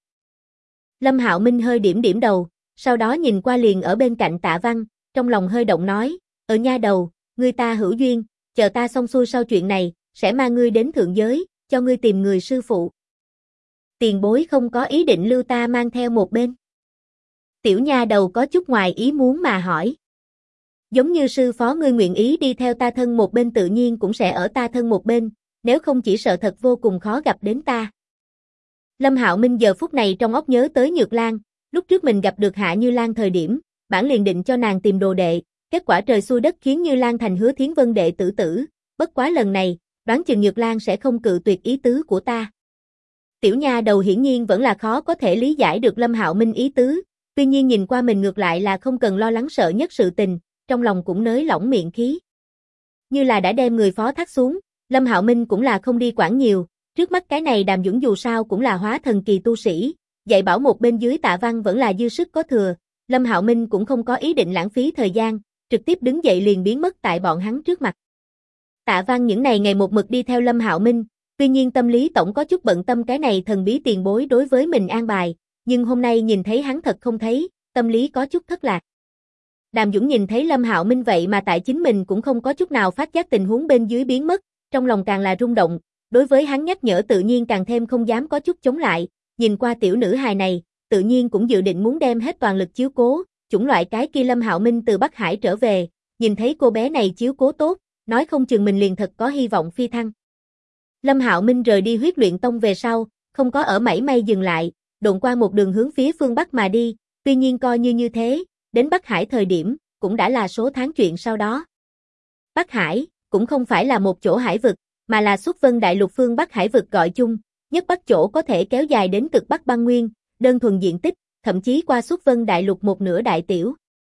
Lâm Hạo Minh hơi điểm đầu, sau đó nhìn qua liền ở bên cạnh Tạ Văn, trong lòng hơi động nói, nha đầu, ngươi ta hữu duyên, chờ ta xong xuôi sau chuyện này, sẽ mang ngươi đến thượng giới, cho ngươi tìm người sư phụ. Tiền bối không có ý định lưu ta mang theo một bên. Tiểu nha đầu có chút ngoài ý muốn mà hỏi. Giống như sư phó ngươi nguyện ý đi theo ta thân một bên tự nhiên cũng sẽ ở ta thân một bên, nếu không chỉ sợ thật vô cùng khó gặp đến ta. Lâm Hạo Minh giờ phút này trong óc nhớ tới Nhược Lan, lúc trước mình gặp được Hạ Như Lan thời điểm, bản liền định cho nàng tìm đồ đệ, kết quả trời xui đất khiến Như Lan thành Hứa Thiến Vân đệ tử, bất quá lần này, đoán chừng Nhược Lan sẽ không cự tuyệt ý tứ của ta. Tiểu nha đầu hiển nhiên vẫn là khó có thể lý giải được Lâm Hạo Minh ý tứ, tuy nhiên nhìn qua mình ngược lại là không cần lo lắng sợ nhất sự tình, trong lòng cũng nới lỏng miệng khí. Như là đã đem người phó thác xuống, Lâm Hạo Minh cũng là không đi quản nhiều, trước mắt cái này Đàm Dũng dù sao cũng là hóa thần kỳ tu sĩ, dạy bảo một bên dưới Tạ Văn vẫn là dư sức có thừa, Lâm Hạo Minh cũng không có ý định lãng phí thời gian, trực tiếp đứng dậy liền biến mất tại bọn hắn trước mặt. Tạ Văn những ngày một mực đi theo Lâm Hạo Minh, tuy nhiên tâm lý tổng có chút bận tâm cái này thần bí tiền bối đối với mình an bài, nhưng hôm nay nhìn thấy hắn thật không thấy, tâm lý có chút thất lạc. Đàm Dũng nhìn thấy Lâm Hạo Minh vậy mà tại chính mình cũng không có chút nào phát giác tình huống bên dưới biến mất, trong lòng càng là rung động, đối với hắn nhắc nhở tự nhiên càng thêm không dám có chút chống lại, nhìn qua tiểu nữ hài này, tự nhiên cũng dự định muốn đem hết toàn lực chiếu cố, chủng loại cái kia Lâm Hạo Minh từ Bắc Hải trở về, nhìn thấy cô bé này chiếu cố tốt, nói không chừng mình liền thật có hy vọng phi thăng. Lâm Hạo Minh rời đi Huyết Luyện Tông về sau, không có ở mảy may dừng lại, độn qua một đường hướng phía phương Bắc mà đi, tuy nhiên coi như thế, đến Bắc Hải thời điểm, cũng đã là số tháng chuyện sau đó. Bắc Hải, cũng không phải là một chỗ hải vực, mà là Xuất Vân Đại Lục phương Bắc hải vực gọi chung, nhất Bắc chỗ có thể kéo dài đến cực Bắc băng nguyên, đơn thuần diện tích, thậm chí qua Xuất Vân Đại Lục một nửa đại tiểu.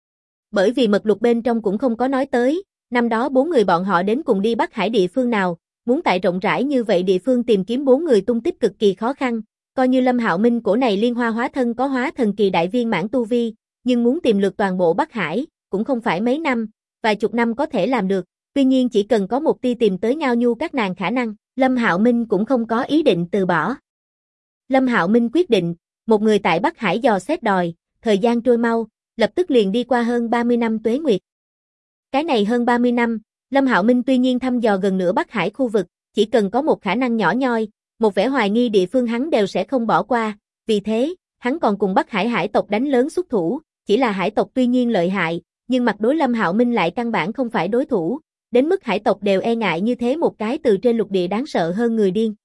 Bởi vì mật lục bên trong cũng không có nói tới, năm đó 4 người bọn họ đến cùng đi Bắc Hải địa phương nào, muốn tại rộng rãi như vậy địa phương tìm kiếm 4 người tung tích cực kỳ khó khăn, coi như Lâm Hạo Minh cổ này liên hoa hóa thân có hóa thần kỳ đại viên mãn tu vi, nhưng muốn tìm lượt toàn bộ Bắc Hải, cũng không phải mấy năm, vài chục năm có thể làm được, tuy nhiên chỉ cần có một tia tìm tới ngao nhu các nàng khả năng, Lâm Hạo Minh cũng không có ý định từ bỏ. Lâm Hạo Minh quyết định, một người tại Bắc Hải dò xét đòi, thời gian trôi mau, lập tức liền đi qua hơn 30 năm tuế nguyệt. Cái này hơn 30 năm, Lâm Hạo Minh tuy nhiên thăm dò gần nửa Bắc Hải khu vực, chỉ cần có một khả năng nhỏ nhoi, một vẻ hoài nghi địa phương hắn đều sẽ không bỏ qua, vì thế, hắn còn cùng Bắc Hải hải tộc đánh lớn xuất thủ, chỉ là hải tộc tuy nhiên lợi hại, nhưng mặt đối Lâm Hạo Minh lại căn bản không phải đối thủ, đến mức hải tộc đều e ngại như thế một cái từ trên lục địa đáng sợ hơn người điên.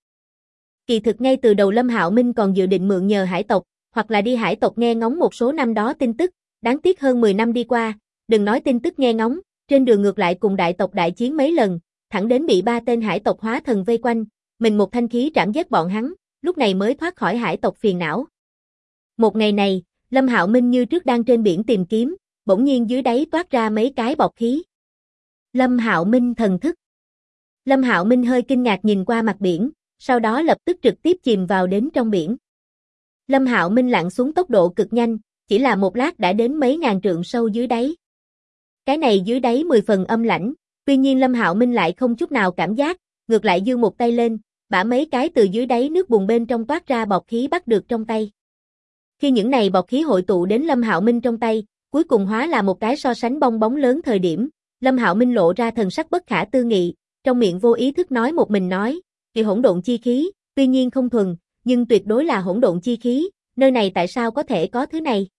Kỳ thực ngay từ đầu Lâm Hạo Minh còn dự định mượn nhờ hải tộc, hoặc là đi hải tộc nghe ngóng một số năm đó tin tức, đáng tiếc hơn 10 năm đi qua, đừng nói tin tức nghe ngóng, trên đường ngược lại cùng đại tộc đại chiến mấy lần, thẳng đến bị 3 tên hải tộc hóa thần vây quanh, mình một thanh khí trảm giết bọn hắn, lúc này mới thoát khỏi hải tộc phiền não. Một ngày này, Lâm Hạo Minh như trước đang trên biển tìm kiếm, bỗng nhiên dưới đáy toát ra mấy cái bọt khí. Lâm Hạo Minh thần thức. Lâm Hạo Minh hơi kinh ngạc nhìn qua mặt biển, sau đó lập tức trực tiếp chìm vào đến trong biển. Lâm Hạo Minh lặn xuống tốc độ cực nhanh, chỉ là một lát đã đến mấy ngàn trượng sâu dưới đáy. Cái này dưới đáy 10 phần âm lãnh, tuy nhiên Lâm Hạo Minh lại không chút nào cảm giác, ngược lại giơ một tay lên, bả mấy cái từ dưới đáy nước bùn bên trong toát ra bọt khí bắt được trong tay. Khi những này bọt khí hội tụ đến Lâm Hạo Minh trong tay, cuối cùng hóa là một cái so sánh bong bóng lớn thời điểm, Lâm Hạo Minh lộ ra thần sắc bất khả tư nghị, trong miệng vô ý thức nói một mình nói, "Kỳ hỗn độn chi khí, tuy nhiên không thuần, nhưng tuyệt đối là hỗn độn chi khí, nơi này tại sao có thể có thứ này?"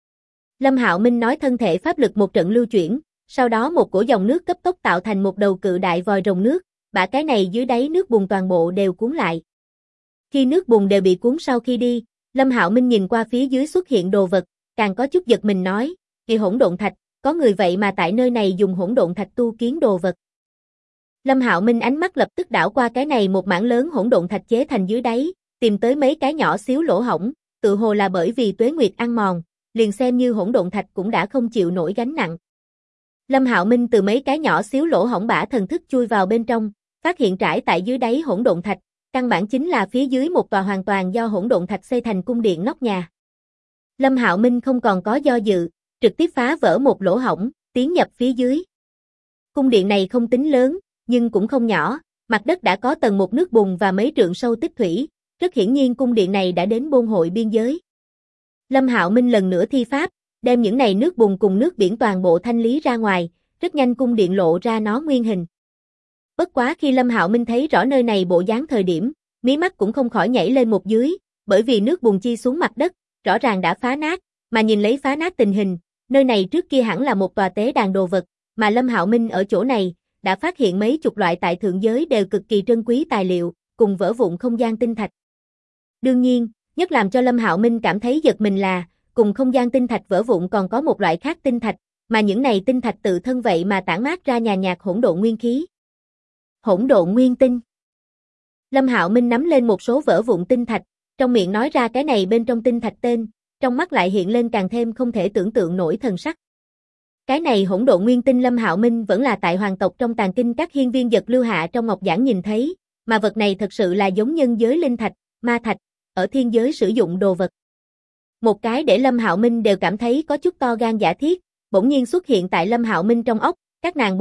Lâm Hạo Minh nói thân thể pháp lực một trận lưu chuyển, sau đó một cổ dòng nước cấp tốc tạo thành một đầu cự đại vòi rồng nước, bả cái này dưới đáy nước bùn toàn bộ đều cuốn lại. Khi nước bùn đều bị cuốn sau khi đi, Lâm Hạo Minh nhìn qua phía dưới xuất hiện đồ vật, càng có chút giật mình nói, "Kỳ hỗn độn thạch, có người vậy mà tại nơi này dùng hỗn độn thạch tu kiến đồ vật." Lâm Hạo Minh ánh mắt lập tức đảo qua cái này một mảng lớn hỗn độn thạch chế thành dưới đáy, tìm tới mấy cái nhỏ xíu lỗ hổng, tự hồ là bởi vì tuế nguyệt ăn mòn, liền xem như hỗn độn thạch cũng đã không chịu nổi gánh nặng. Lâm Hạo Minh từ mấy cái nhỏ xíu lỗ hổng bả thần thức chui vào bên trong, phát hiện trải tại dưới đáy hỗn độn thạch, căn bản chính là phía dưới một tòa hoàn toàn do hỗn độn thạch xây thành cung điện nóc nhà. Lâm Hạo Minh không còn có do dự, trực tiếp phá vỡ một lỗ hổng, tiến nhập phía dưới. Cung điện này không tính lớn, nhưng cũng không nhỏ, mặt đất đã có tầng một nước bùn và mấy trượng sâu tích thủy, rất hiển nhiên cung điện này đã đến Bôn Hội biên giới. Lâm Hạo Minh lần nữa thi pháp, đem những này nước bùn cùng nước biển toàn bộ thanh lý ra ngoài, rất nhanh cung điện lộ ra nó nguyên hình. Bất quá khi Lâm Hạo Minh thấy rõ nơi này bộ dáng thời điểm, mí mắt cũng không khỏi nhảy lên một dưới, bởi vì nước bùn chi xuống mặt đất, rõ ràng đã phá nát, mà nhìn lấy phá nát tình hình, nơi này trước kia hẳn là một tòa tế đàn đồ vật, mà Lâm Hạo Minh ở chỗ này, đã phát hiện mấy chục loại tại thượng giới đều cực kỳ trân quý tài liệu, cùng vỡ vụn không gian tinh thạch. Đương nhiên, nhất làm cho Lâm Hạo Minh cảm thấy giật mình là, cùng không gian tinh thạch vỡ vụn còn có một loại khác tinh thạch, mà những này tinh thạch tự thân vậy mà tản mát ra nhàn nhạt hỗn độn nguyên khí. Hỗn độn nguyên tinh. Lâm Hạo Minh nắm lên một số vỡ vụn tinh thạch, trong miệng nói ra cái này bên trong tinh thạch tên, trong mắt lại hiện lên càng thêm không thể tưởng tượng nổi thần sắc. Cái này hỗn độn nguyên tinh Lâm Hạo Minh vẫn là tại hoàng tộc trong tàng kinh các hiên viên vật lưu hạ trong ngọc giản nhìn thấy, mà vật này thật sự là giống nhân giới linh thạch, ma thạch, ở thiên giới sử dụng đồ vật. Một cái để Lâm Hạo Minh đều cảm thấy có chút to gan giả thiết, bỗng nhiên xuất hiện tại Lâm Hạo Minh trong óc, các nàng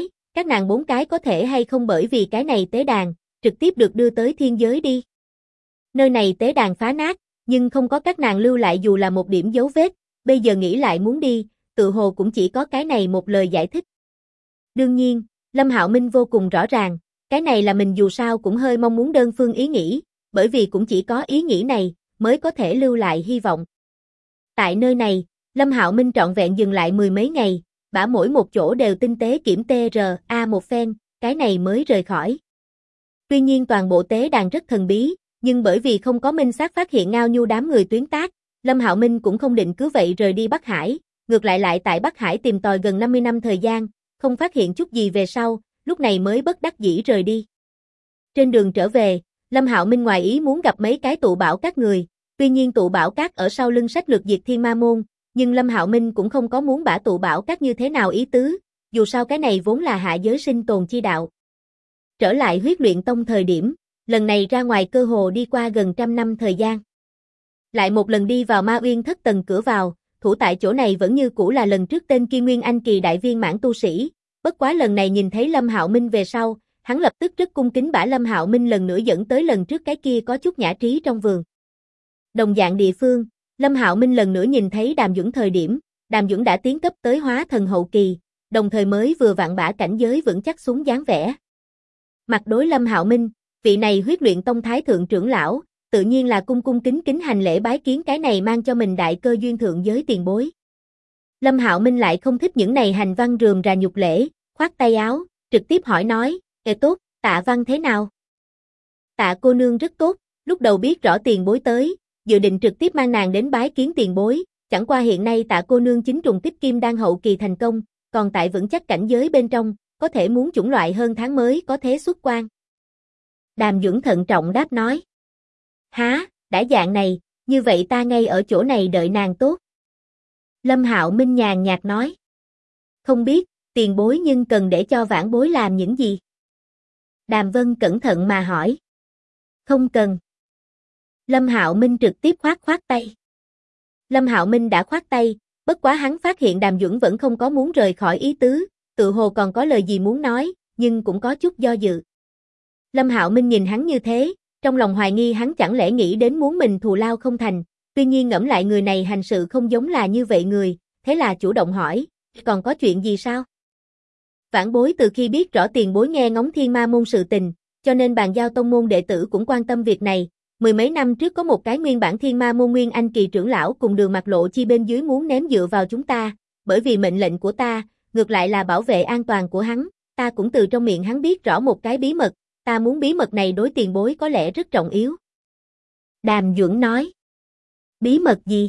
bốn cái có thể hay không bởi vì cái này tế đàn, trực tiếp được đưa tới thiên giới đi. Nơi này tế đàn phá nát, nhưng không có các nàng lưu lại dù là một điểm dấu vết, bây giờ nghĩ lại muốn đi, tự hồ cũng chỉ có cái này một lời giải thích. Đương nhiên, Lâm Hạo Minh vô cùng rõ ràng, cái này là mình dù sao cũng hơi mong muốn đơn phương ý nghĩ, bởi vì cũng chỉ có ý nghĩ này, mới có thể lưu lại hy vọng. Tại nơi này, Lâm Hạo Minh trọn vẹn dừng lại mười mấy ngày, bả mỗi một chỗ đều tinh tế kiểm TRA một phen, cái này mới rời khỏi. Tuy nhiên toàn bộ tế đàn rất thần bí, nhưng bởi vì không có minh xác phát hiện Ngao Nhu đám người tuyến tác, Lâm Hạo Minh cũng không định cứ vậy rời đi Bắc Hải, ngược lại tại Bắc Hải tìm tòi gần 50 năm thời gian, không phát hiện chút gì về sau, lúc này mới bất đắc dĩ rời đi. Trên đường trở về, Lâm Hạo Minh ngoài ý muốn gặp mấy cái tụ bảo các người, tuy nhiên tụ bảo các ở sau lưng sách lược diệt thiên ma môn, nhưng Lâm Hạo Minh cũng không có muốn bả tụ bảo các như thế nào ý tứ, dù sao cái này vốn là hạ giới sinh tồn chi đạo. Trở lại huyết luyện tông thời điểm, lần này ra ngoài cơ hồ đi qua gần 100 năm thời gian. Lại một lần đi vào Ma Uyên thất tầng cửa vào, thủ tại chỗ này vẫn như cũ là lần trước tên kia Nguyên Anh kỳ đại viên mãn tu sĩ, bất quá lần này nhìn thấy Lâm Hạo Minh về sau, hắn lập tức rất cung kính bả Lâm Hạo Minh lần nữa dẫn tới lần trước cái kia có chút nhã trí trong vườn. Đồng dạng địa phương, Lâm Hạo Minh lần nữa nhìn thấy Đàm Duẩn thời điểm, Đàm Duẩn đã tiến cấp tới hóa thần hậu kỳ, đồng thời mới vừa vặn bả cảnh giới vững chắc xuống dáng vẻ. Mặt đối Lâm Hạo Minh, vị này huyết luyện tông thái thượng trưởng lão, tự nhiên là cung cung kính kính hành lễ bái kiến cái này mang cho mình đại cơ duyên thượng giới tiền bối. Lâm Hạo Minh lại không thích những này hành văn rườm rà nhục lễ, khoát tay áo, trực tiếp hỏi nói, tốt, Tạ Văn thế nào? Tạ cô nương rất tốt, lúc đầu biết rõ tiền bối tới, dự định trực tiếp mang nàng đến bái kiến tiền bối, chẳng qua hiện nay Tạ cô nương chính trùng kích kim đan hậu kỳ thành công, còn tại vững chắc cảnh giới bên trong, có thể muốn chủng loại hơn tháng mới có thế xuất quan. Đàm Duẩn thận trọng đáp nói. Há, đã dạng này, như vậy ta ngay ở chỗ này đợi nàng tốt. Lâm Hạo Minh nhàn nhạt nói. Không biết, tiền bối nhưng cần để cho vãn bối làm những gì? Đàm Vân cẩn thận mà hỏi. Không cần. Lâm Hạo Minh trực tiếp khoát tay. Lâm Hạo Minh đã khoát tay, bất quá hắn phát hiện Đàm Duẩn vẫn không có muốn rời khỏi ý tứ, tự hồ còn có lời gì muốn nói, nhưng cũng có chút do dự. Lâm Hạo Minh nhìn hắn như thế, trong lòng hoài nghi hắn chẳng lẽ nghĩ đến muốn mình thù lao không thành, tuy nhiên ngẫm lại người này hành sự không giống là như vậy người, thế là chủ động hỏi, còn có chuyện gì sao? Vãn bối từ khi biết rõ tiền bối nghe ngóng thiên ma môn sự tình, cho nên bàn giao tông môn đệ tử cũng quan tâm việc này, mười mấy năm trước có một cái nguyên bản thiên ma môn Nguyên Anh kỳ trưởng lão cùng Đường Mạc Lộ Chi bên dưới muốn ném dựa vào chúng ta, bởi vì mệnh lệnh của ta, ngược lại là bảo vệ an toàn của hắn, ta cũng từ trong miệng hắn biết rõ một cái bí mật, ta muốn bí mật này đối tiền bối có lẽ rất trọng yếu. Đàm Duẩn nói. Bí mật gì?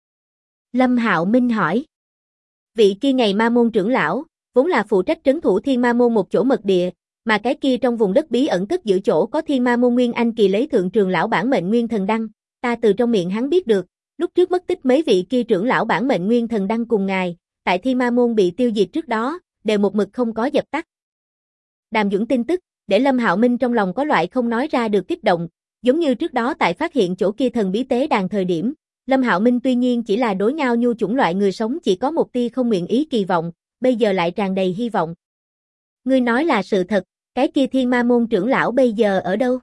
Lâm Hạo Minh hỏi. Vị kia ngày ma môn trưởng lão, vốn là phụ trách trấn thủ thiên ma môn một chỗ mật địa, mà cái kia trong vùng đất bí ẩn cất giữ chỗ có thiên ma môn Nguyên Anh kỳ lấy thượng trường lão bản mệnh Nguyên Thần Đăng, ta từ trong miệng hắn biết được, lúc trước mất tích mấy vị kia trưởng lão bản mệnh Nguyên Thần Đăng cùng ngài, tại thiên ma môn bị tiêu diệt trước đó, đều một mực không có dập tắt. Đàm Duẩn tin tức, để Lâm Hạo Minh trong lòng có loại không nói ra được kích động, giống như trước đó tại phát hiện chỗ kia thần bí tế đàn thời điểm, Lâm Hạo Minh tuy nhiên chỉ là đối Ngao Nhu chủng loại người sống chỉ có một tia không nguyện ý kỳ vọng, bây giờ lại tràn đầy hy vọng. Ngươi nói là sự thật, cái kia thiên ma môn trưởng lão bây giờ ở đâu?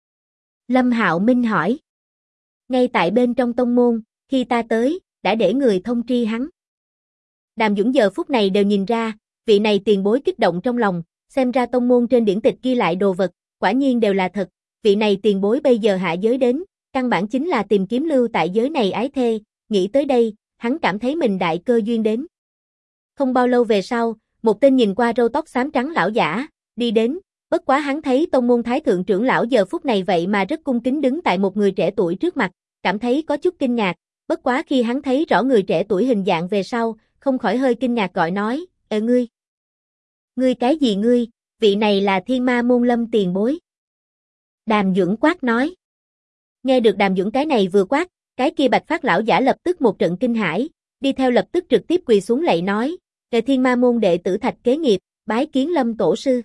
Lâm Hạo Minh hỏi. Ngay tại bên trong tông môn, khi ta tới, đã để người thông tri hắn. Đàm Duẩn giờ phút này đều nhìn ra, vị này tiền bối kích động trong lòng, xem ra tông môn trên điển tịch ghi lại đồ vật, quả nhiên đều là thật, vị này tiền bối bây giờ hạ giới đến, căn bản chính là tìm kiếm lưu tại giới này ái thê, nghĩ tới đây, hắn cảm thấy mình đại cơ duyên đến. Không bao lâu về sau, một tên nhìn qua râu tóc xám trắng lão giả, đi đến, bất quá hắn thấy tông môn thái thượng trưởng lão giờ phút này vậy mà rất cung kính đứng tại một người trẻ tuổi trước mặt, cảm thấy có chút kinh ngạc, bất quá khi hắn thấy rõ người trẻ tuổi hình dạng về sau, không khỏi hơi kinh ngạc gọi nói, ngươi. Ngươi cái gì ngươi, vị này là Thiên Ma môn Lâm tiền bối. Đàm Duẩn quát nói. Nghe được Đàm Duẩn cái này vừa quát, cái kia bạch phát lão giả lập tức một trận kinh hãi, đi theo lập tức trực tiếp quỳ xuống lạy nói, Thiên Ma môn đệ tử Thạch Kế Nghiệp, bái kiến Lâm tổ sư.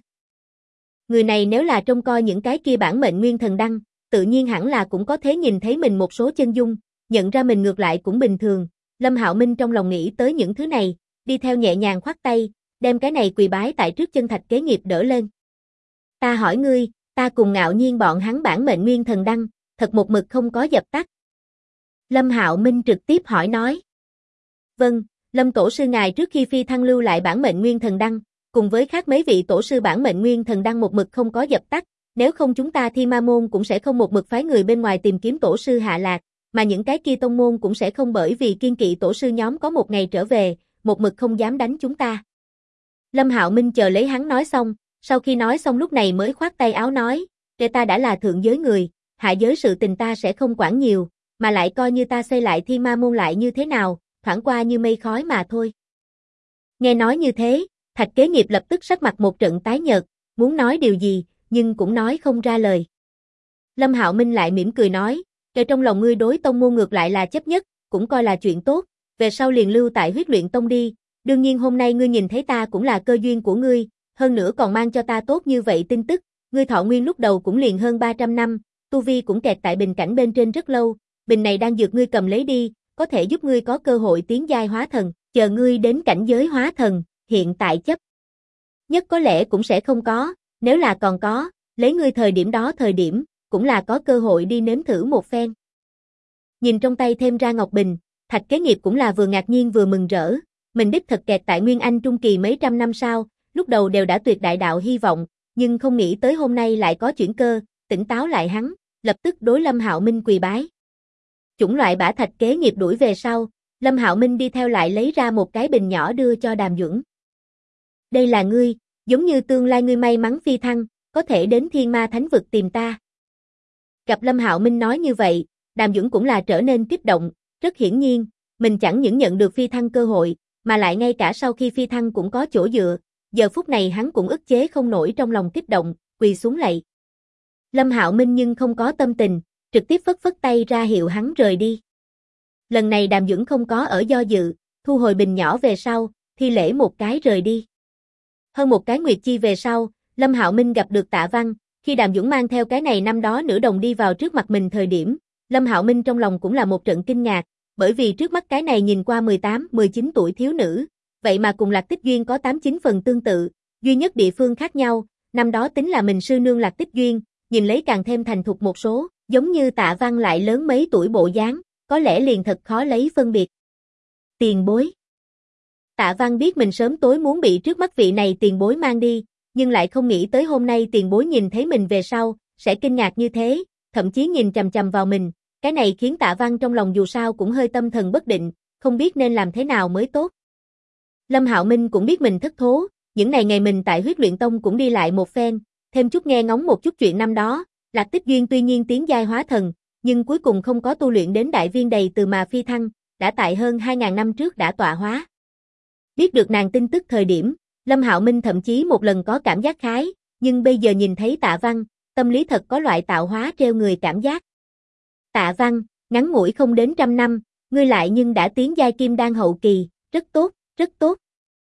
Người này nếu là trông coi những cái kia bản mệnh nguyên thần đăng, tự nhiên hẳn là cũng có thể nhìn thấy mình một số chân dung, nhận ra mình ngược lại cũng bình thường. Lâm Hạo Minh trong lòng nghĩ tới những thứ này, đi theo nhẹ nhàng khoát tay, đem cái này quỳ bái tại trước chân Thạch Kế Nghiệp đỡ lên. Ta hỏi ngươi, ta cùng Ngạo Nhiên bọn hắn bản mệnh nguyên thần đăng, thật một mực không có dập tắt. Lâm Hạo Minh trực tiếp hỏi nói. Vâng, Lâm tổ sư ngài trước khi phi thăng lưu lại bản mệnh nguyên thần đăng, cùng với khác mấy vị tổ sư bản mệnh nguyên thần đăng một mực không có dập tắt, nếu không chúng ta Thiên Ma môn cũng sẽ không một mực phái người bên ngoài tìm kiếm tổ sư hạ lạc, mà những cái kia tông môn cũng sẽ không bởi vì kiên kỵ tổ sư nhóm có một ngày trở về, một mực không dám đánh chúng ta. Lâm Hạo Minh chờ lấy hắn nói xong, sau khi nói xong lúc này mới khoát tay áo nói, ta đã là thượng giới người, hạ giới sự tình ta sẽ không quản nhiều, mà lại coi như ta xây lại Thiên Ma môn lại như thế nào, thoảng qua như mây khói mà thôi. Nghe nói như thế, Thạch Kế Nghiệp lập tức sắc mặt một trận tái nhợt, muốn nói điều gì, nhưng cũng nói không ra lời. Lâm Hạo Minh lại mỉm cười nói, trong lòng ngươi đối tông môn ngược lại là chấp nhất, cũng coi là chuyện tốt, về sau liền lưu tại Huyết Luyện Tông đi, đương nhiên hôm nay ngươi nhìn thấy ta cũng là cơ duyên của ngươi, hơn nữa còn mang cho ta tốt như vậy tin tức, ngươi thọ nguyên lúc đầu cũng liền hơn 300 năm, tu vi cũng kẹt tại bình cảnh bên trên rất lâu, bình này đang dược ngươi cầm lấy đi, có thể giúp ngươi có cơ hội tiến giai hóa thần, chờ ngươi đến cảnh giới hóa thần, hiện tại chấp nhất có lẽ cũng sẽ không có, nếu là còn có, lấy ngươi thời điểm đó cũng là có cơ hội đi nếm thử một phen. Nhìn trong tay thêm ra ngọc bình, Thạch Kế Nghiệp cũng là vừa ngạc nhiên vừa mừng rỡ, mình đích thật kẹt tại Nguyên Anh trung kỳ mấy trăm năm sau, lúc đầu đều đã tuyệt đại đạo hy vọng, nhưng không nghĩ tới hôm nay lại có chuyển cơ, tỉnh táo lại hắn, lập tức đối Lâm Hạo Minh quỳ bái. Chủng loại bả Thạch Kế Nghiệp đuổi về sau, Lâm Hạo Minh đi theo lại lấy ra một cái bình nhỏ đưa cho Đàm Duẩn. Đây là ngươi, giống như tương lai ngươi may mắn phi thăng, có thể đến Thiên Ma Thánh vực tìm ta. Gặp Lâm Hạo Minh nói như vậy, Đàm Duẩn cũng là trở nên kích động, rất hiển nhiên, mình chẳng những nhận được phi thăng cơ hội, mà lại ngay cả sau khi phi thăng cũng có chỗ dựa, giờ phút này hắn cũng ức chế không nổi trong lòng kích động, quỳ xuống lạy. Lâm Hạo Minh nhưng không có tâm tình, trực tiếp phất phất tay ra hiệu hắn rời đi. Lần này Đàm Duẩn không có ở do dự, thu hồi bình nhỏ về sau, thi lễ một cái rời đi. Hơn một cái nguyệt chi về sau, Lâm Hạo Minh gặp được Tạ Văn, khi Đàm Duẩn mang theo cái này năm đó nữ đồng đi vào trước mặt mình thời điểm, Lâm Hạo Minh trong lòng cũng là một trận kinh ngạc, bởi vì trước mắt cái này nhìn qua 18-19 tuổi thiếu nữ, vậy mà cùng Lạc Tích Duyên có 8-9 phần tương tự, duy nhất địa phương khác nhau, năm đó tính là mình sư nương Lạc Tích Duyên, nhìn lấy càng thêm thành thục một số, giống như Tạ Văn lại lớn mấy tuổi bộ dáng, có lẽ liền thật khó lấy phân biệt. Tiền bối. Tạ Văn biết mình sớm tối muốn bị trước mắt vị này tiền bối mang đi, nhưng lại không nghĩ tới hôm nay tiền bối nhìn thấy mình về sau, sẽ kinh ngạc như thế, thậm chí nhìn chằm chằm vào mình, cái này khiến Tạ Văn trong lòng dù sao cũng hơi tâm thần bất định, không biết nên làm thế nào mới tốt. Lâm Hạo Minh cũng biết mình thất thố, những ngày mình tại Huyết Luyện Tông cũng đi lại một phen, thêm chút nghe ngóng một chút chuyện năm đó, Lạc Tích Duyên tuy nhiên tiến giai hóa thần, nhưng cuối cùng không có tu luyện đến đại viên đầy từ mà phi thăng, đã tại hơn 2000 năm trước đã tọa hóa. Biết được nàng tin tức thời điểm, Lâm Hạo Minh thậm chí một lần có cảm giác khái, nhưng bây giờ nhìn thấy Tạ Văn, tâm lý thật có loại tạo hóa treo người cảm giác. Tạ Văn, ngắn ngủi không đến 100 năm, ngươi lại nhưng đã tiến giai kim đan hậu kỳ, rất tốt, rất tốt.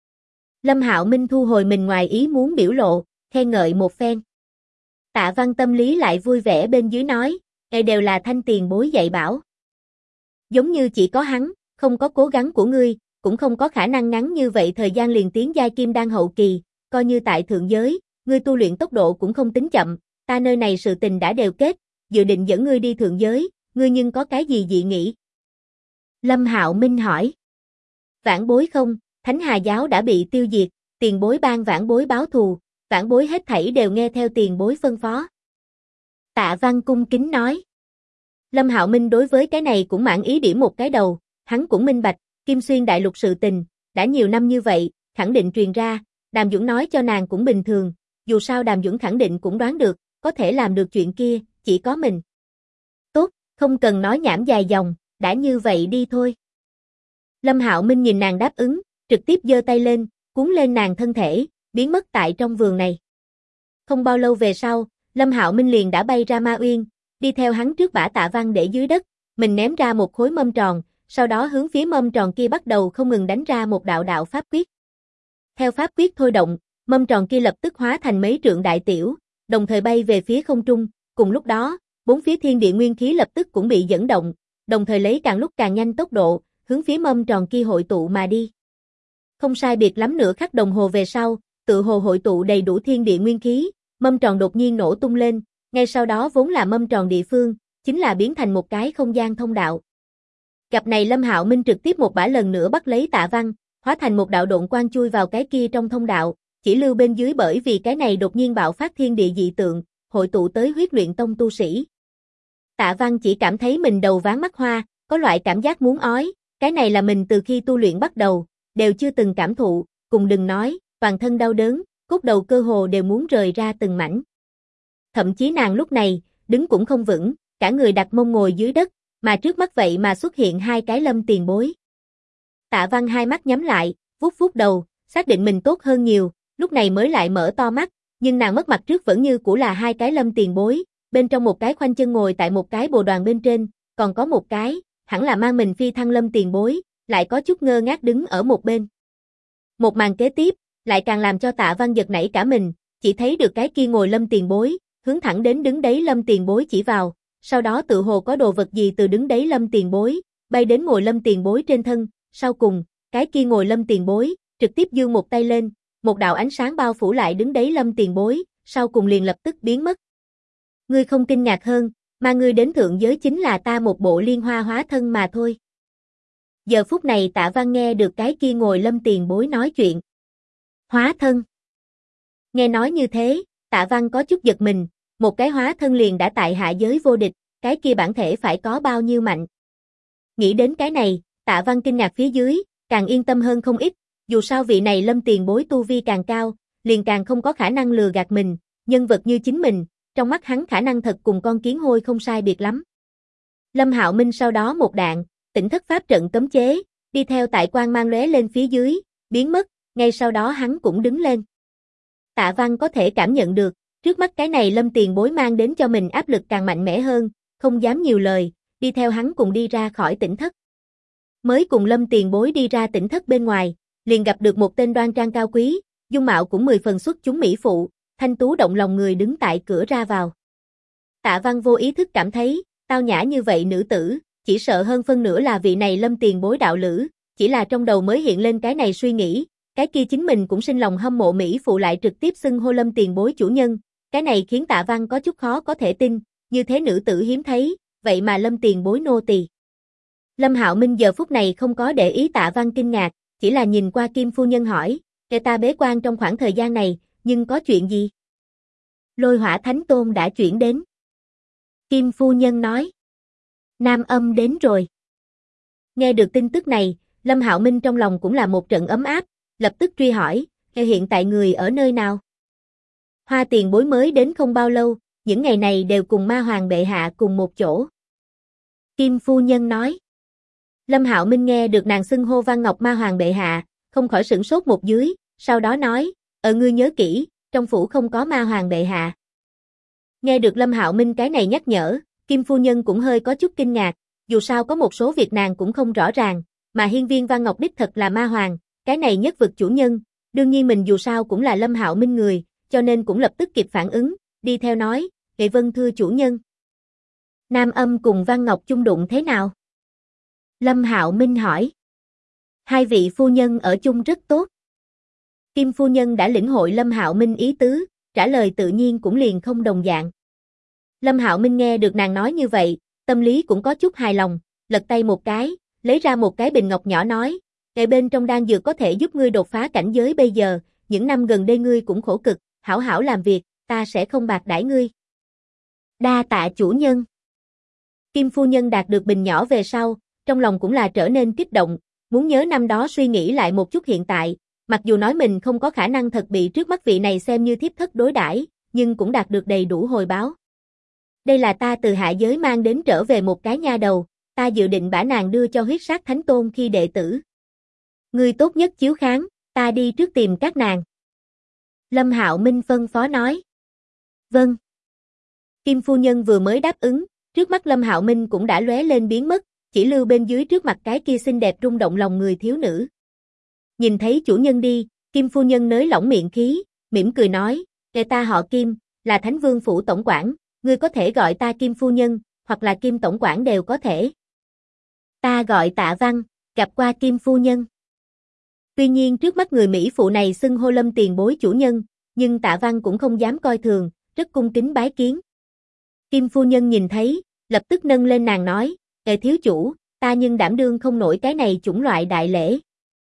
Lâm Hạo Minh thu hồi mình ngoài ý muốn biểu lộ, khen ngợi một phen. Tạ Văn tâm lý lại vui vẻ bên dưới nói, đều là Thanh tiền bối dạy bảo. Giống như chỉ có hắn, không có cố gắng của ngươi, cũng không có khả năng ngắn như vậy thời gian liền tiến giai kim đan hậu kỳ, coi như tại thượng giới, ngươi tu luyện tốc độ cũng không tính chậm, ta nơi này sự tình đã đều kết, dự định dẫn ngươi đi thượng giới, ngươi nhưng có cái gì dị nghị? Lâm Hạo Minh hỏi. Vãn bối không, Thánh Hà giáo đã bị tiêu diệt, tiền bối ban vãn bối báo thù, vãn bối hết thảy đều nghe theo tiền bối phân phó. Tạ Văn cung kính nói. Lâm Hạo Minh đối với cái này cũng mãn ý điểm một cái đầu, hắn cũng minh bạch, Kim Xuyên đại lục sự tình, đã nhiều năm như vậy, khẳng định truyền ra, Đàm Dũng nói cho nàng cũng bình thường, dù sao Đàm Dũng khẳng định cũng đoán được, có thể làm được chuyện kia, chỉ có mình. Tốt, không cần nói nhảm dài dòng, đã như vậy đi thôi. Lâm Hạo Minh nhìn nàng đáp ứng, trực tiếp giơ tay lên, cuốn lên nàng thân thể, biến mất tại trong vườn này. Không bao lâu về sau, Lâm Hạo Minh liền đã bay ra Ma Uyên, đi theo hắn trước bả Tạ Văn để dưới đất, mình ném ra một khối mâm tròn, sau đó hướng phía mâm tròn kia bắt đầu không ngừng đánh ra một đạo đạo pháp quyết. Theo pháp quyết thôi động, mâm tròn kia lập tức hóa thành mấy trượng đại tiểu, đồng thời bay về phía không trung, cùng lúc đó, bốn phía thiên địa nguyên khí lập tức cũng bị dẫn động, đồng thời lấy càng lúc càng nhanh tốc độ, hướng phía mâm tròn kia hội tụ mà đi. Không sai biệt lắm nửa khắc đồng hồ về sau, tự hồ hội tụ đầy đủ thiên địa nguyên khí, mâm tròn đột nhiên nổ tung lên, ngay sau đó vốn là mâm tròn địa phương, chính là biến thành một cái không gian thông đạo. Gặp này Lâm Hạo Minh trực tiếp một bả lần nữa bắt lấy Tạ Văn, hóa thành một đạo độn quang chui vào cái kia trong thông đạo, chỉ lưu bên dưới bởi vì cái này đột nhiên bạo phát thiên địa dị tượng, hội tụ tới huyết luyện tông tu sĩ. Tạ Văn chỉ cảm thấy mình đầu váng mắt hoa, có loại cảm giác muốn ói, cái này là mình từ khi tu luyện bắt đầu, đều chưa từng cảm thụ, cùng đừng nói, toàn thân đau đớn, cốt đầu cơ hồ đều muốn rời ra từng mảnh. Thậm chí nàng lúc này, đứng cũng không vững, cả người đặt mông ngồi dưới đất, mà trước mắt vậy mà xuất hiện hai cái Lâm tiền bối. Tạ Văn hai mắt nhắm lại, vuốt vuốt đầu, xác định mình tốt hơn nhiều, lúc này mới lại mở to mắt, nhưng nàng mất mặt trước vẫn như cũ là hai cái Lâm tiền bối, bên trong một cái khoanh chân ngồi tại một cái bồ đoàn bên trên, còn có một cái, hẳn là mang mình phi thăng Lâm tiền bối, lại có chút ngơ ngác đứng ở một bên. Một màn kế tiếp, lại càng làm cho Tạ Văn giật nảy cả mình, chỉ thấy được cái kia ngồi Lâm tiền bối, hướng thẳng đến đứng đấy Lâm tiền bối chỉ vào, sau đó tự hồ có đồ vật gì từ đứng đấy Lâm tiền bối, bay đến ngồi Lâm tiền bối trên thân, sau cùng, cái kia ngồi Lâm tiền bối, trực tiếp giương một tay lên, một đạo ánh sáng bao phủ lại đứng đấy Lâm tiền bối, sau cùng liền lập tức biến mất. Ngươi không kinh ngạc hơn, mà ngươi đến thượng giới chính là ta một bộ liên hoa hóa thân mà thôi. Giờ phút này Tạ Văn nghe được cái kia ngồi Lâm tiền bối nói chuyện. Hóa thân. Nghe nói như thế, Tạ Văn có chút giật mình, một cái hóa thân liền đã tại hạ giới vô địch, cái kia bản thể phải có bao nhiêu mạnh. Nghĩ đến cái này, Tạ Văn kinh ngạc phía dưới, càng yên tâm hơn không ít, dù sao vị này Lâm tiền bối tu vi càng cao, liền càng không có khả năng lừa gạt mình, nhân vật như chính mình, trong mắt hắn khả năng thật cùng con kiến hôi không sai biệt lắm. Lâm Hạo Minh sau đó một đạn, tỉnh thất pháp trận cấm chế, đi theo tại quang mang lóe lên phía dưới, biến mất, ngay sau đó hắn cũng đứng lên. Tạ Văn có thể cảm nhận được, trước mắt cái này Lâm tiền bối mang đến cho mình áp lực càng mạnh mẽ hơn, không dám nhiều lời, đi theo hắn cùng đi ra khỏi tỉnh thất. Mới cùng Lâm tiền bối đi ra tỉnh thất bên ngoài, liền gặp được một tên đoan trang cao quý, dung mạo cũng 10 phần xuất chúng mỹ phụ, thanh tú động lòng người đứng tại cửa ra vào. Tạ Văn vô ý thức cảm thấy, tao nhã như vậy nữ tử, chỉ sợ hơn phân nửa là vị này Lâm tiền bối đạo lữ, chỉ là trong đầu mới hiện lên cái này suy nghĩ, cái kia chính mình cũng sinh lòng hâm mộ mỹ phụ lại trực tiếp xưng hô Lâm tiền bối chủ nhân, cái này khiến Tạ Văn có chút khó có thể tin, như thế nữ tử hiếm thấy, vậy mà Lâm tiền bối nô tỳ. Lâm Hạo Minh giờ phút này không có để ý Tạ Văn kinh ngạc, chỉ là nhìn qua Kim phu nhân hỏi, "Kẻ ta bế quan trong khoảng thời gian này, nhưng có chuyện gì?" Lôi Hỏa Thánh Tôn đã chuyển đến. Kim phu nhân nói, "Nam Âm đến rồi." Nghe được tin tức này, Lâm Hạo Minh trong lòng cũng là một trận ấm áp, lập tức truy hỏi, "Hiện tại người ở nơi nào?" "Hoa tiền bối mới đến không bao lâu, những ngày này đều cùng Ma Hoàng bệ hạ cùng một chỗ." Kim phu nhân nói. Lâm Hạo Minh nghe được nàng xưng hô Văn Ngọc Ma Hoàng bệ hạ, không khỏi sửng sốt một dưới, sau đó nói, ngươi nhớ kỹ, trong phủ không có Ma Hoàng bệ hạ." Nghe được Lâm Hạo Minh cái này nhắc nhở, Kim phu nhân cũng hơi có chút kinh ngạc, dù sao có một số việc nàng cũng không rõ ràng, mà hiên viên Văn Ngọc đích thật là Ma Hoàng, cái này nhất vực chủ nhân, đương nhiên mình dù sao cũng là Lâm Hạo Minh người, cho nên cũng lập tức kịp phản ứng, đi theo nói, "Nghệ vân thưa chủ nhân." Nam Âm cùng Văn Ngọc chung đụng thế nào? Lâm Hạo Minh hỏi. "Hai vị phu nhân ở chung rất tốt." Kim phu nhân đã lĩnh hội Lâm Hạo Minh ý tứ, trả lời tự nhiên cũng liền không đồng dạng. Lâm Hạo Minh nghe được nàng nói như vậy, tâm lý cũng có chút hài lòng, lật tay một cái, lấy ra một cái bình ngọc nhỏ nói, "Cái bên trong đan dược có thể giúp ngươi đột phá cảnh giới bây giờ, những năm gần đây ngươi cũng khổ cực, hảo hảo làm việc, ta sẽ không bạc đãi ngươi. Đa tạ chủ nhân. Kim phu nhân đạt được bình nhỏ về sau, trong lòng cũng là trở nên kích động, muốn nhớ năm đó suy nghĩ lại một chút hiện tại, mặc dù nói mình không có khả năng thật bị trước mắt vị này xem như thiếp thất đối đãi, nhưng cũng đạt được đầy đủ hồi báo. Đây là ta từ hạ giới mang đến trở về một cái nha đầu, ta dự định bả nàng đưa cho huyết sát thánh tôn khi đệ tử. Ngươi tốt nhất chiếu kháng, ta đi trước tìm các nàng. Lâm Hạo Minh phân phó nói. Vâng. Kim phu nhân vừa mới đáp ứng, trước mắt Lâm Hạo Minh cũng đã lóe lên biến mất, chỉ lưu bên dưới trước mặt cái kia xinh đẹp rung động lòng người thiếu nữ. Nhìn thấy chủ nhân đi, Kim phu nhân nới lỏng miệng khí, mỉm cười nói, "Kẻ ta họ Kim, là Thánh Vương phủ tổng quản, ngươi có thể gọi ta Kim phu nhân, hoặc là Kim tổng quản đều có thể." Ta gọi Tạ Văn, gặp qua Kim phu nhân. Tuy nhiên trước mắt người Mỹ phụ này xưng hô Lâm tiền bối chủ nhân, nhưng Tạ Văn cũng không dám coi thường, rất cung kính bái kiến. Kim phu nhân nhìn thấy, lập tức nâng lên nàng nói, "Ê thiếu chủ, ta nhưng đảm đương không nổi cái này chủng loại đại lễ."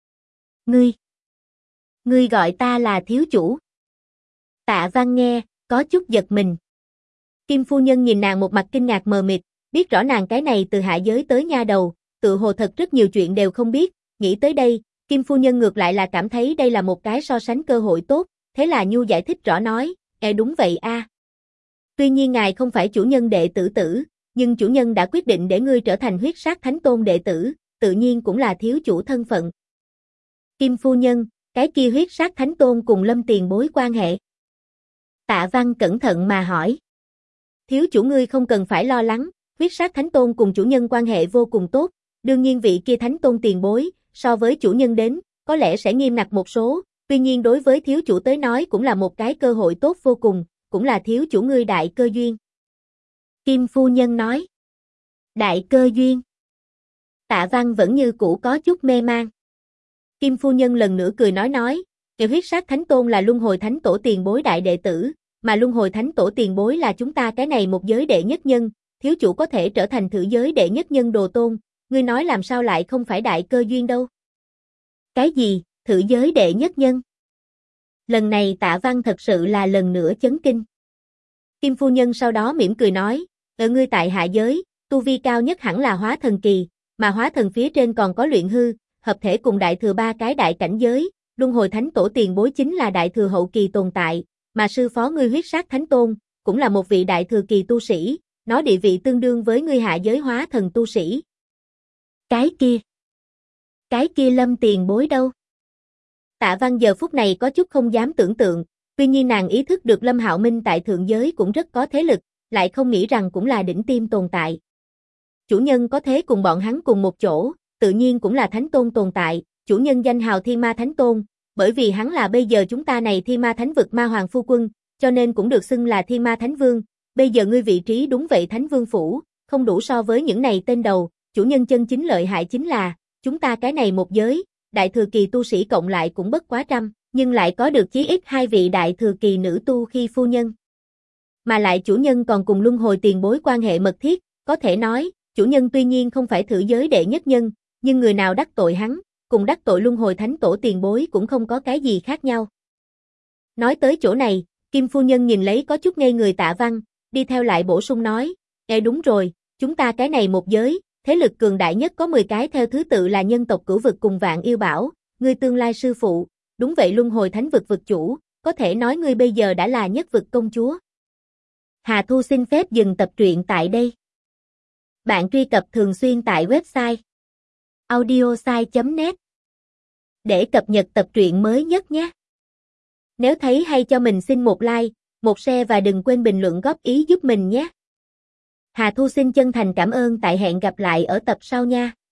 Ngươi gọi ta là thiếu chủ. Tạ Văn nghe, có chút giật mình. Kim phu nhân nhìn nàng một mặt kinh ngạc mờ mịt, biết rõ nàng cái này từ hạ giới tới nha đầu, tự hồ thật rất nhiều chuyện đều không biết, nghĩ tới đây, Kim phu nhân ngược lại là cảm thấy đây là một cái so sánh cơ hội tốt, thế là nhu giải thích rõ nói, đúng vậy a. Tuy nhiên ngài không phải chủ nhân đệ tử tử, nhưng chủ nhân đã quyết định để ngươi trở thành huyết sát thánh tôn đệ tử, tự nhiên cũng là thiếu chủ thân phận." Kim phu nhân, cái kia huyết sát thánh tôn cùng Lâm tiền bối quan hệ? Tạ Văn cẩn thận mà hỏi. Thiếu chủ ngươi không cần phải lo lắng, huyết sát thánh tôn cùng chủ nhân quan hệ vô cùng tốt, đương nhiên vị kia thánh tôn tiền bối, so với chủ nhân đến, có lẽ sẽ nghiêm ngặt một số, tuy nhiên đối với thiếu chủ tới nói cũng là một cái cơ hội tốt vô cùng, cũng là thiếu chủ ngươi đại cơ duyên. Kim phu nhân nói. Đại cơ duyên. Tạ Văn vẫn như cũ có chút mê mang. Kim phu nhân lần nữa cười nói, "Kẻ huyết sát thánh tôn là luân hồi thánh tổ tiền bối đại đệ tử, mà luân hồi thánh tổ tiền bối là chúng ta cái này một giới đệ nhất nhân, thiếu chủ có thể trở thành thử giới đệ nhất nhân đồ tôn, ngươi nói làm sao lại không phải đại cơ duyên đâu?" Cái gì, thử giới đệ nhất nhân? Lần này Tạ Văn thật sự là lần nữa chấn kinh. Kim phu nhân sau đó mỉm cười nói, "Ở ngươi tại hạ giới, tu vi cao nhất hẳn là hóa thần kỳ, mà hóa thần phía trên còn có luyện hư, hợp thể cùng đại thừa ba cái đại cảnh giới, luân hồi thánh tổ tiền bối chính là đại thừa hậu kỳ tồn tại, mà sư phó ngươi huyết sát thánh tôn, cũng là một vị đại thừa kỳ tu sĩ, nó địa vị tương đương với ngươi hạ giới hóa thần tu sĩ." Cái kia Lâm tiền bối đâu? Tạ Văn giờ phút này có chút không dám tưởng tượng, tuy nhiên nàng ý thức được Lâm Hạo Minh tại thượng giới cũng rất có thế lực, lại không nghĩ rằng cũng là đỉnh tiêm tồn tại. Chủ nhân có thế cùng bọn hắn cùng một chỗ, tự nhiên cũng là thánh tôn tồn tại, chủ nhân danh hào Thiên Ma Thánh Tôn, bởi vì hắn là bây giờ chúng ta này Thiên Ma Thánh vực ma hoàng phu quân, cho nên cũng được xưng là Thiên Ma Thánh Vương, bây giờ ngươi vị trí đúng vậy Thánh Vương phủ, không đủ so với những này tên đầu, chủ nhân chân chính lợi hại chính là, chúng ta cái này một giới, đại thừa kỳ tu sĩ cộng lại cũng bất quá trăm, nhưng lại có được chí ít 2 vị đại thừa kỳ nữ tu khi phu nhân. Mà lại chủ nhân còn cùng luân hồi tiền bối quan hệ mật thiết, có thể nói, chủ nhân tuy nhiên không phải thử giới đệ nhất nhân, nhưng người nào đắc tội hắn, cùng đắc tội luân hồi thánh tổ tiền bối cũng không có cái gì khác nhau. Nói tới chỗ này, Kim phu nhân nhìn lấy có chút ngây người Tạ Văn, đi theo lại bổ sung nói, đúng rồi, chúng ta cái này một giới, thế lực cường đại nhất có 10 cái theo thứ tự là nhân tộc Cửu vực cùng Vạn Yêu Bảo, ngươi tương lai sư phụ, đúng vậy luân hồi thánh vực vực chủ, có thể nói ngươi bây giờ đã là nhất vực công chúa." Hà Thu xin phép dừng tập truyện tại đây. Bạn truy cập thường xuyên tại website audiosai.net để cập nhật tập truyện mới nhất nhé. Nếu thấy hay cho mình xin một like, một share và đừng quên bình luận góp ý giúp mình nhé. Hà Thu xin chân thành cảm ơn, tại hẹn gặp lại ở tập sau nha.